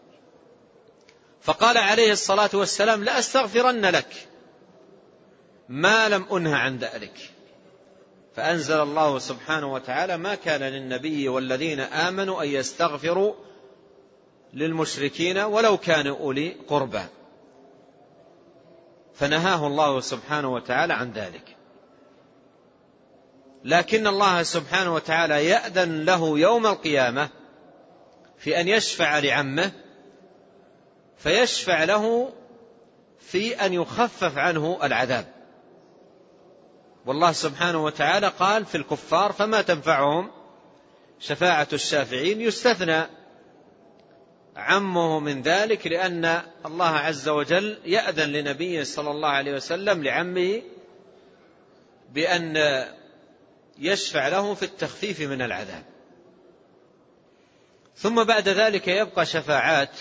فقال عليه الصلاة والسلام: لأستغفرن لك ما لم أنه عن ذلك. فأنزل الله سبحانه وتعالى: ما كان للنبي والذين آمنوا أن يستغفروا للمشركين ولو كانوا أولي قربى. فنهاه الله سبحانه وتعالى عن ذلك. لكن الله سبحانه وتعالى يأذن له يوم القيامة في أن يشفع لعمه، فيشفع له في أن يخفف عنه العذاب. والله سبحانه وتعالى قال في الكفار: فما تنفعهم شفاعة الشافعين. يستثنى عمه من ذلك، لأن الله عز وجل يأذن لنبيه صلى الله عليه وسلم لعمه بأن يشفع له في التخفيف من العذاب. ثم بعد ذلك يبقى شفاعات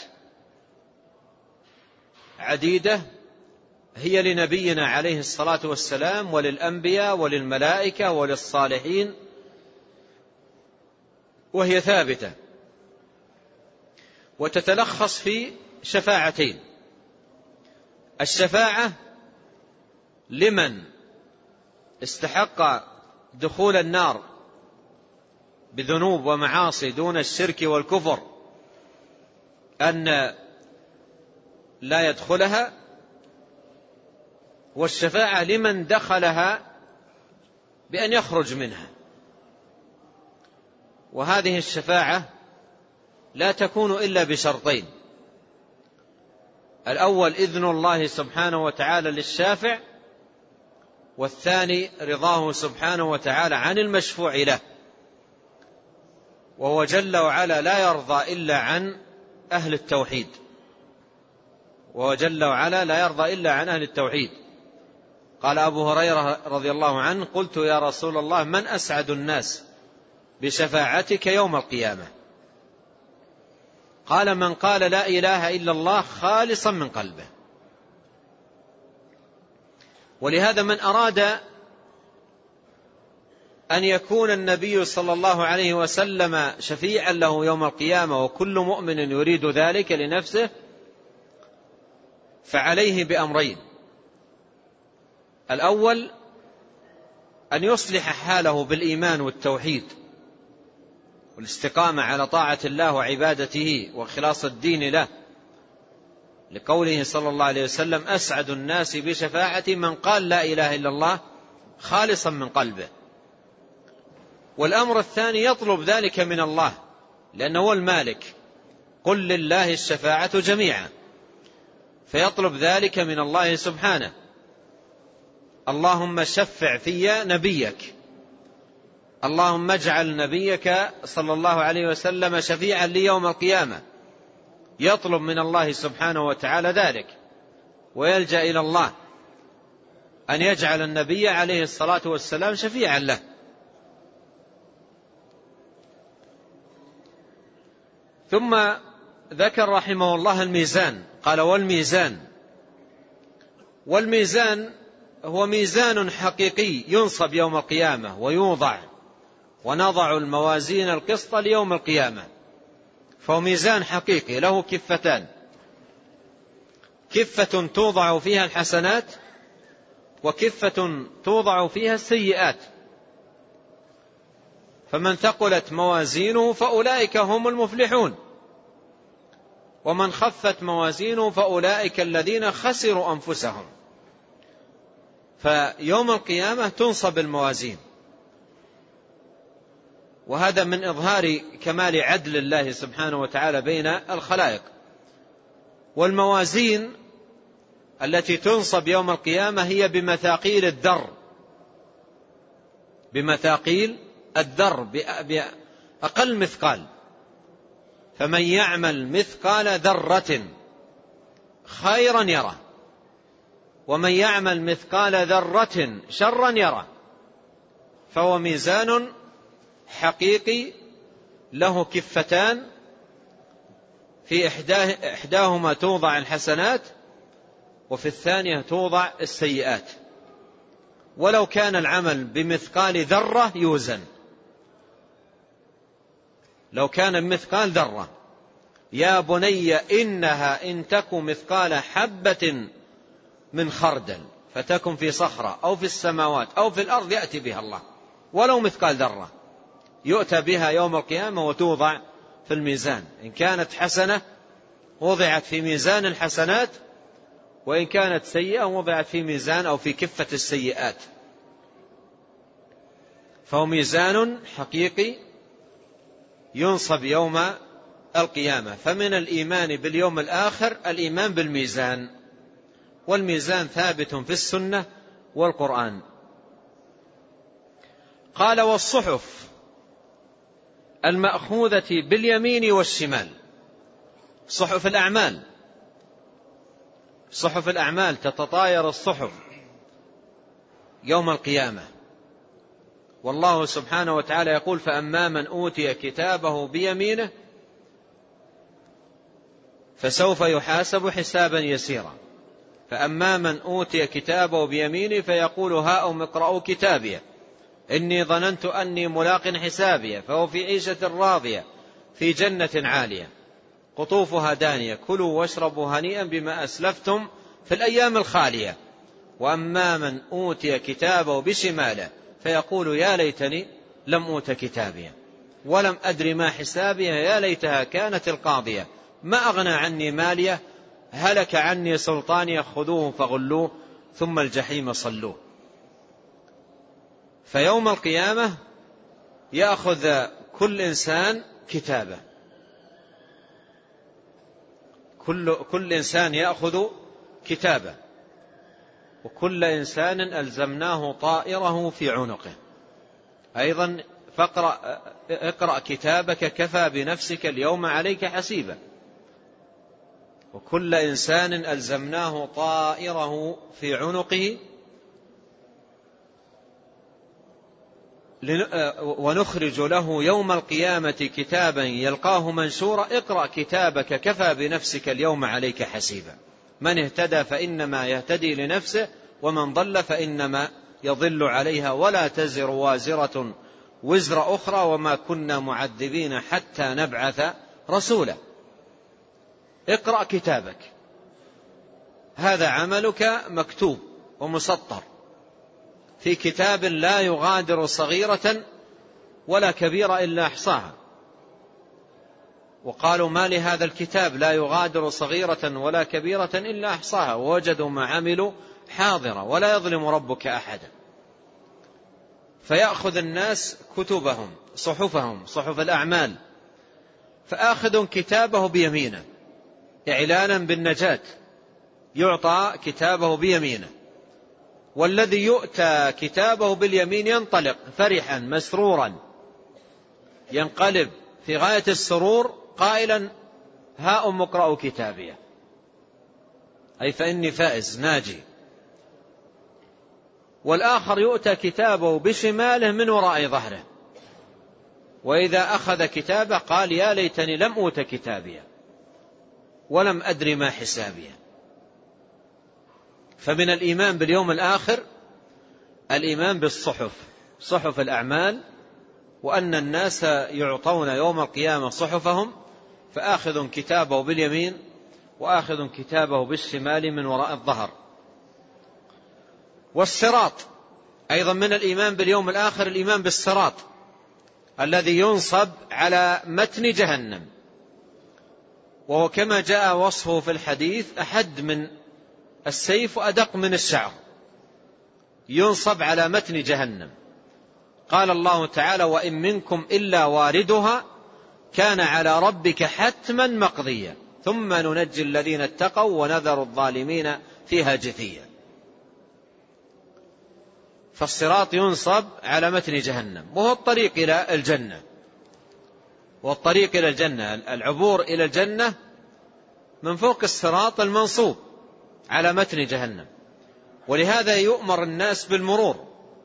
عديدة هي لنبينا عليه الصلاة والسلام وللأنبياء وللملائكة وللصالحين، وهي ثابتة، وتتلخص في شفاعتين: الشفاعة لمن استحق دخول النار بذنوب ومعاصي دون الشرك والكفر أن لا يدخلها، والشفاعة لمن دخلها بأن يخرج منها. وهذه الشفاعة لا تكون إلا بشرطين: الأول إذن الله سبحانه وتعالى للشافع، والثاني رضاه سبحانه وتعالى عن المشفوع له. وهو جل وعلا لا يرضى إلا عن أهل التوحيد، وهو جل وعلا لا يرضى إلا عن أهل التوحيد. قال أبو هريرة رضي الله عنه: قلت يا رسول الله من أسعد الناس بشفاعتك يوم القيامة؟ قال: من قال لا إله إلا الله خالصا من قلبه. ولهذا من أراد أن يكون النبي صلى الله عليه وسلم شفيعا له يوم القيامة، وكل مؤمن يريد ذلك لنفسه، فعليه بأمرين: الأول أن يصلح حاله بالإيمان والتوحيد والاستقامة على طاعة الله وعبادته وخلاص الدين له، لقوله صلى الله عليه وسلم: أسعد الناس بشفاعتي من قال لا إله إلا الله خالصا من قلبه. والأمر الثاني يطلب ذلك من الله، لأنه هو المالك: قل لله الشفاعة جميعا، فيطلب ذلك من الله سبحانه: اللهم شفع في نبيك، اللهم اجعل نبيك صلى الله عليه وسلم شفيعا لي يوم القيامة. يطلب من الله سبحانه وتعالى ذلك، ويلجأ إلى الله. أن يجعل النبي عليه الصلاة والسلام شفيعا له. ثم ذكر رحمه الله الميزان، قال والميزان. والميزان هو ميزان حقيقي ينصب يوم القيامة ويوضع، ونضع الموازين القسط ليوم القيامة. فهو ميزان حقيقي له كفتان، كفة توضع فيها الحسنات وكفة توضع فيها السيئات. فمن ثقلت موازينه فأولئك هم المفلحون، ومن خفت موازينه فأولئك الذين خسروا أنفسهم. فيوم القيامة تنصب الموازين، وهذا من إظهار كمال عدل الله سبحانه وتعالى بين الخلائق. والموازين التي تنصب يوم القيامة هي بمثاقيل الذر، بمثاقيل الذر بأقل مثقال. فمن يعمل مثقال ذرة خيرا يره، ومن يعمل مثقال ذرة شرا يره. فهو ميزان حقيقي له كفتان، في إحداه إحداهما توضع الحسنات وفي الثانية توضع السيئات. ولو كان العمل بمثقال ذرة يوزن، لو كان بمثقال ذرة. يا بني إنها إن تك مثقال حبة من خردل فتكن في صخرة أو في السماوات أو في الأرض يأتي بها الله، ولو مثقال ذرة يؤتى بها يوم القيامة وتوضع في الميزان. إن كانت حسنة وضعت في ميزان الحسنات، وإن كانت سيئة وضعت في ميزان أو في كفة السيئات. فهو ميزان حقيقي ينصب يوم القيامة. فمن الإيمان باليوم الآخر الإيمان بالميزان، والميزان ثابت في السنة والقرآن. قال والصحف المأخوذة باليمين والشمال، صحف الأعمال، صحف الأعمال تتطاير الصحف يوم القيامة. والله سبحانه وتعالى يقول فأما من أوتي كتابه بيمينه فسوف يحاسب حسابا يسيرا. فأما من أوتي كتابه بيمينه فيقول هاؤم اقرءوا كتابيه إني ظننت أني ملاق حسابيه فهو في عيشة راضية في جنة عالية قطوفها دانية كلوا واشربوا هنيئا بما أسلفتم في الأيام الخالية. وأما من أوتي كتابه بشماله فيقول يا ليتني لم أوت كتابيه ولم أدر ما حسابيه يا ليتها كانت القاضية ما أغنى عني ماليه هلك عني سلطانيه خذوه فغلوه ثم الجحيم صلوه. فيوم القيامة يأخذ كل إنسان كتابه، كل, كل إنسان يأخذ كتابه، وكل إنسان ألزمناه طائره في عنقه. أيضا فاقرأ اقرأ كتابك كفى بنفسك اليوم عليك حسيبا. وكل إنسان ألزمناه طائره في عنقه ونخرج له يوم القيامة كتابا يلقاه منشورا اقرأ كتابك كفى بنفسك اليوم عليك حسيبا. من اهتدى فإنما يهتدي لنفسه ومن ضل فإنما يضل عليها ولا تزر وازرة وزر أخرى وما كنا معذبين حتى نبعث رسولا. اقرأ كتابك، هذا عملك مكتوب ومسطر في كتاب لا يغادر صغيرة ولا كبيرة إلا أحصاها. وقالوا ما لهذا الكتاب لا يغادر صغيرة ولا كبيرة إلا أحصاها ووجدوا ما عملوا حاضرا ولا يظلم ربك أحدا. فيأخذ الناس كتبهم صحفهم صحف الأعمال، فآخذ كتابه بيمينه إعلانا بالنجاة يعطى كتابه بيمينه، والذي يؤتى كتابه باليمين ينطلق فرحا مسرورا ينقلب في غاية السرور قائلا هاؤم اقرءوا كتابيه، أي فإني فائز ناجي. والآخر يؤتى كتابه بشماله من وراء ظهره، وإذا أخذ كتابه قال يا ليتني لم أوت كتابيه ولم أدر ما حسابيه. فمن الإيمان باليوم الآخر الإيمان بالصحف، صحف الأعمال، وأن الناس يعطون يوم القيامة صحفهم، فآخذ كتابه باليمين وآخذ كتابه بالشمال من وراء الظهر. والصراط أيضا من الإيمان باليوم الآخر الإيمان بالصراط الذي ينصب على متن جهنم، وهو كما جاء وصفه في الحديث أحد من السيف وأدق من الشعر، ينصب على متن جهنم. قال الله تعالى وإن منكم إلا واردها كان على ربك حتما مقضيا ثم ننجي الذين اتقوا ونذر الظالمين فيها جثيا. فالصراط ينصب على متن جهنم، وهو الطريق إلى الجنة، والطريق إلى الجنة العبور إلى الجنة من فوق الصراط المنصوب على متن جهنم. ولهذا يؤمر الناس بالمرور،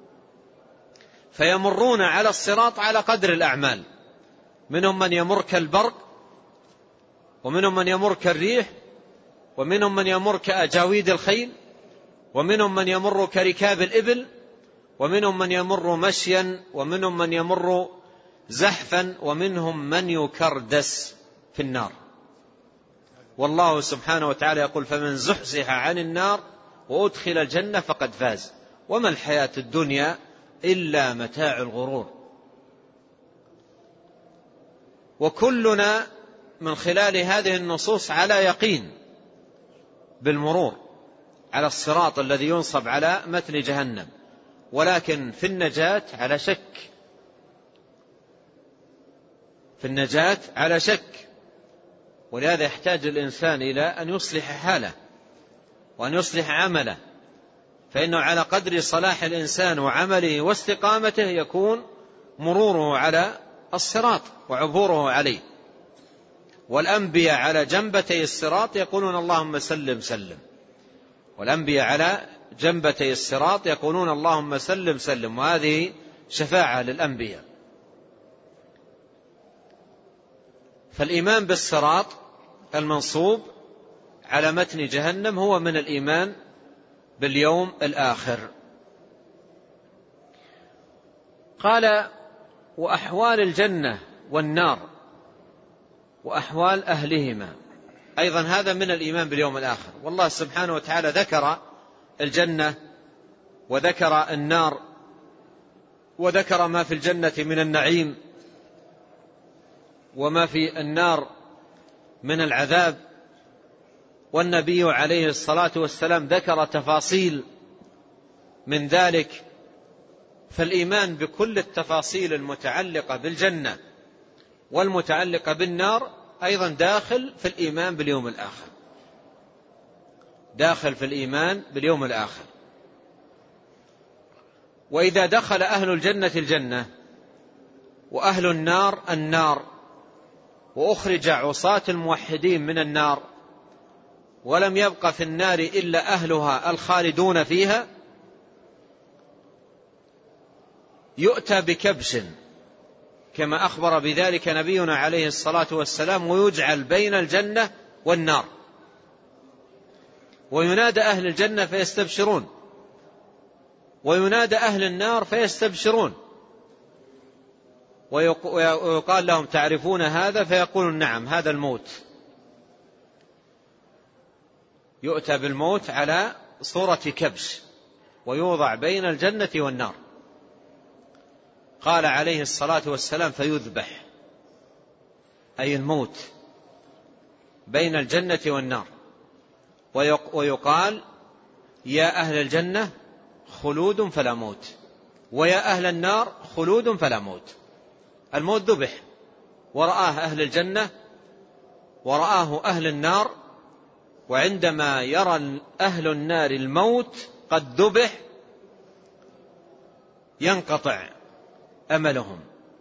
فيمرون على الصراط على قدر الأعمال، منهم من يمر كالبرق، ومنهم من يمر كالريح، ومنهم من يمر كأجاويد الخيل، ومنهم من يمر كركاب الإبل، ومنهم من يمر مشيا، ومنهم من يمر زحفا، ومنهم من يكردس في النار. والله سبحانه وتعالى يقول فمن زحزح عن النار وأدخل الجنة فقد فاز وما الحياة الدنيا إلا متاع الغرور. وكلنا من خلال هذه النصوص على يقين بالمرور على الصراط الذي ينصب على متن جهنم، ولكن في النجاة على شك، في النجاة على شك. ولهذا يحتاج الإنسان إلى أن يصلح حاله وأن يصلح عمله، فإنه على قدر صلاح الإنسان وعمله واستقامته يكون مروره على الصراط وعبوره عليه. والأنبياء على جنبتي الصراط يقولون اللهم سلم سلم، والأنبياء على جنبتي الصراط يقولون اللهم سلم سلم، وهذه شفاعة للأنبياء. فالإيمان بالصراط المنصوب على متن جهنم هو من الإيمان باليوم الآخر. قال وأحوال الجنة والنار وأحوال أهلهما أيضا هذا من الإيمان باليوم الآخر. والله سبحانه وتعالى ذكر الجنة وذكر النار وذكر ما في الجنة من النعيم وما في النار من العذاب، والنبي عليه الصلاة والسلام ذكر تفاصيل من ذلك. فالإيمان بكل التفاصيل المتعلقة بالجنة والمتعلقة بالنار أيضا داخل في الإيمان باليوم الآخر، داخل في الإيمان باليوم الآخر. وإذا دخل أهل الجنة الجنة وأهل النار النار، وأخرج عصاة الموحدين من النار، ولم يبق في النار إلا أهلها الخالدون فيها، يؤتى بكبش كما أخبر بذلك نبينا عليه الصلاة والسلام، ويجعل بين الجنة والنار، وينادى أهل الجنة فيستبشرون، وينادى أهل النار فيستبشرون، ويقال لهم تعرفون هذا؟ فيقولون نعم هذا الموت. يؤتى بالموت على صورة كبش ويوضع بين الجنة والنار. قال عليه الصلاة والسلام فيذبح، أي الموت بين الجنة والنار، ويقال يا أهل الجنة خلود فلا موت، ويا أهل النار خلود فلا موت. الموت ذبح ورآه أهل الجنة ورآه أهل النار، وعندما يرى أهل النار الموت قد ذبح ينقطع أملهم،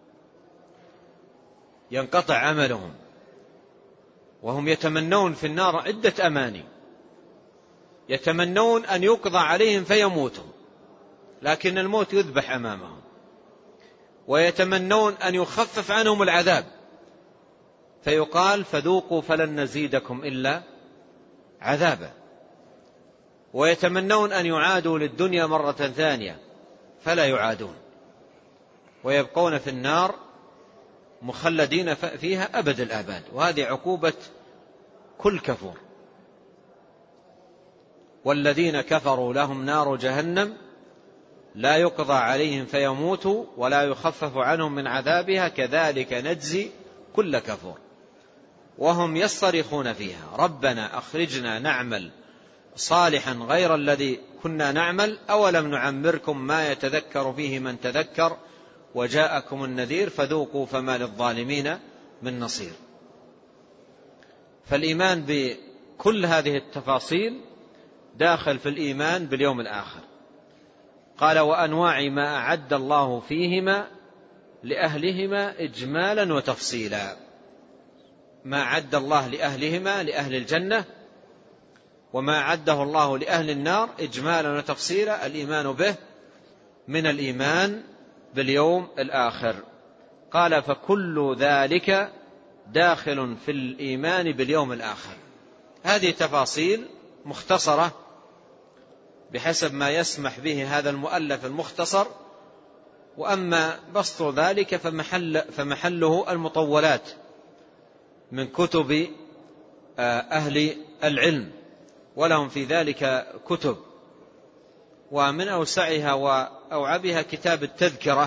ينقطع أملهم، وهم يتمنون في النار عدة أماني، يتمنون أن يقضى عليهم فيموتوا، لكن الموت يذبح أمامهم، ويتمنون أن يخفف عنهم العذاب، فيقال فذوقوا فلن نزيدكم إلا عذابا. ويتمنون أن يعادوا للدنيا مرة ثانية فلا يعادون، ويبقون في النار مخلدين فيها أبد الآباد، وهذه عقوبة كل كفور. والذين كفروا لهم نار جهنم لا يقضى عليهم فيموتوا ولا يخفف عنهم من عذابها كذلك نجزي كل كفور وهم يصطرخون فيها ربنا أخرجنا نعمل صالحا غير الذي كنا نعمل أولم نعمركم ما يتذكر فيه من تذكر وجاءكم النذير فذوقوا فما للظالمين من نصير. فالإيمان بكل هذه التفاصيل داخل في الإيمان باليوم الآخر. قال وأنواع ما أعد الله فيهما لأهلهما إجمالا وتفصيلا. ما أعد الله لأهلهما لأهل الجنة وما أعده الله لأهل النار إجمالا وتفصيلا الإيمان به من الإيمان باليوم الآخر. قال فكل ذلك داخل في الإيمان باليوم الآخر. هذه تفاصيل مختصرة بحسب ما يسمح به هذا المؤلف المختصر، وأما بسط ذلك فمحل فمحله المطولات من كتب أهل العلم، ولهم في ذلك كتب، ومن أوسعها وأوعبها كتاب التذكرة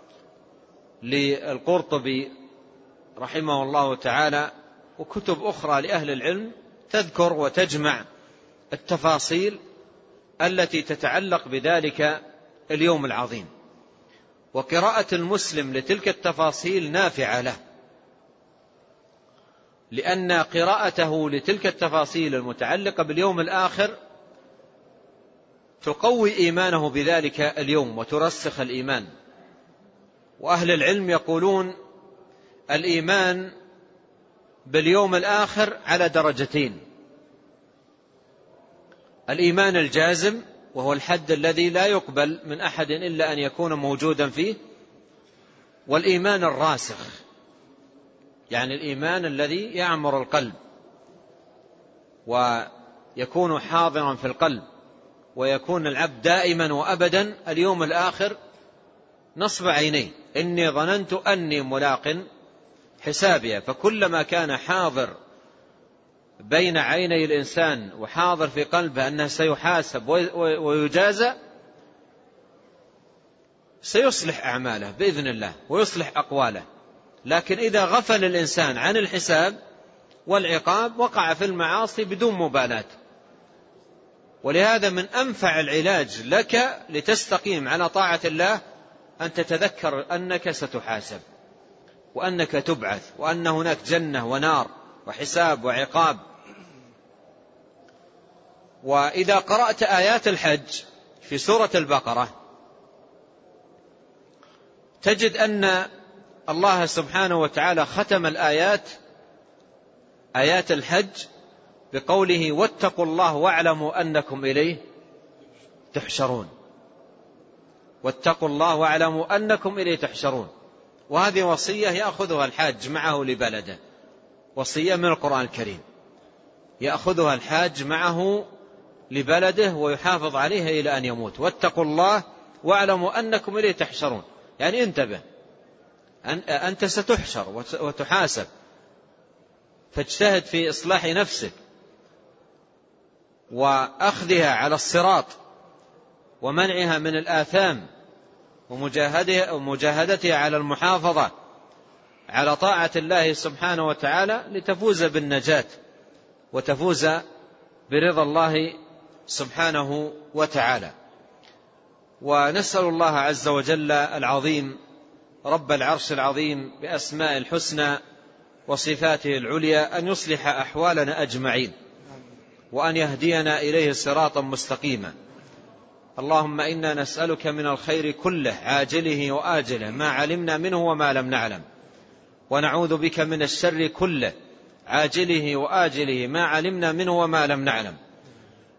للقرطبي رحمه الله تعالى، وكتب أخرى لأهل العلم تذكر وتجمع التفاصيل التي تتعلق بذلك اليوم العظيم. وقراءة المسلم لتلك التفاصيل نافعة له، لأن قراءته لتلك التفاصيل المتعلقة باليوم الآخر تقوي إيمانه بذلك اليوم وترسخ الإيمان. وأهل العلم يقولون الإيمان باليوم الآخر على درجتين: الإيمان الجازم وهو الحد الذي لا يقبل من أحد إلا أن يكون موجودا فيه، والإيمان الراسخ يعني الإيمان الذي يعمر القلب ويكون حاضرا في القلب، ويكون العبد دائما وأبدا اليوم الآخر نصب عينيه إني ظننت أني ملاق حسابي. فكلما كان حاضر بين عيني الإنسان وحاضر في قلبه أنه سيحاسب ويجازى سيصلح أعماله بإذن الله ويصلح أقواله. لكن إذا غفل الإنسان عن الحساب والعقاب وقع في المعاصي بدون مبالاة. ولهذا من أنفع العلاج لك لتستقيم على طاعة الله أن تتذكر أنك ستحاسب وأنك تبعث وأن هناك جنة ونار وحساب وعقاب. وإذا قرأت آيات الحج في سورة البقرة تجد أن الله سبحانه وتعالى ختم الآيات آيات الحج بقوله واتقوا الله واعلموا أنكم إليه تحشرون. واتقوا الله واعلموا أنكم إليه تحشرون. وهذه وصية يأخذها الحاج معه لبلده، وصية من القرآن الكريم يأخذها الحاج معه لبلده ويحافظ عليها إلى أن يموت. واتقوا الله واعلموا أنكم إليه تحشرون، يعني انتبه أنت ستحشر وتحاسب، فاجتهد في إصلاح نفسك وأخذها على الصراط ومنعها من الآثام ومجاهدتها على المحافظة على طاعة الله سبحانه وتعالى لتفوز بالنجاة وتفوز برضا الله سبحانه وتعالى. ونسأل الله عز وجل العظيم رب العرش العظيم بأسماء الحسنى وصفاته العليا أن يصلح أحوالنا أجمعين وأن يهدينا إليه صراطا مستقيما. اللهم إنا نسألك من الخير كله عاجله وآجله ما علمنا منه وما لم نعلم، ونعوذ بك من الشر كله عاجله وآجله ما علمنا منه وما لم نعلم.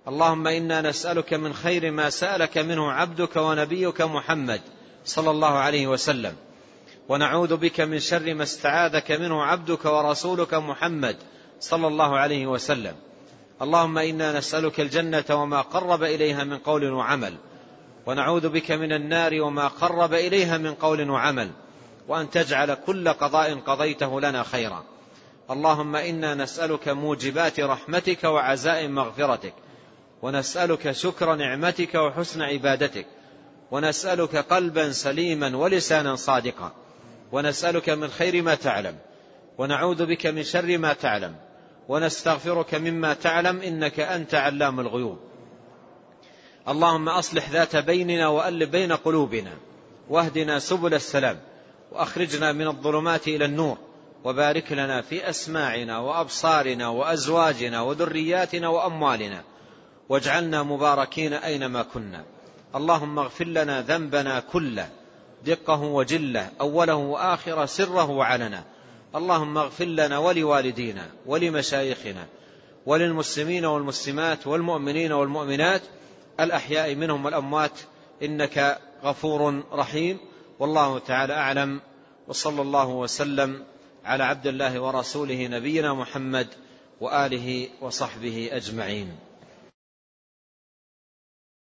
اللهم إنا نسألك من خير ما سألك منه عبدك ونبيك محمد صلى الله عليه وسلم، ونعوذ بك من شر ما استعاذك منه عبدك ورسولك محمد صلى الله عليه وسلم. اللهم إنا نسألك الجنة وما قرب إليها من قول وعمل، ونعوذ بك من النار وما قرب إليها من قول وعمل، وأن تجعل كل قضاء قضيته لنا خيرا. اللهم إنا نسألك موجبات رحمتك وعزائم مغفرتك، ونسألك شكر نعمتك وحسن عبادتك، ونسألك قلبا سليما ولسانا صادقا، ونسألك من خير ما تعلم، ونعوذ بك من شر ما تعلم، ونستغفرك مما تعلم، إنك أنت علام الغيوب. اللهم أصلح ذات بيننا وألف بين قلوبنا، واهدنا سبل السلام، وأخرجنا من الظلمات إلى النور، وبارك لنا في أسماعنا وأبصارنا وأزواجنا وذرياتنا وأموالنا، واجعلنا مباركين أينما كنا. اللهم اغفر لنا ذنبنا كله، دقه وجله، أوله وآخره، سره وعلنا. اللهم اغفر لنا ولوالدينا ولمشايخنا وللمسلمين والمسلمات والمؤمنين والمؤمنات الأحياء منهم والأموات، إنك غفور رحيم. والله تعالى أعلم، وصلى الله وسلم على عبد الله ورسوله نبينا محمد وآله وصحبه أجمعين.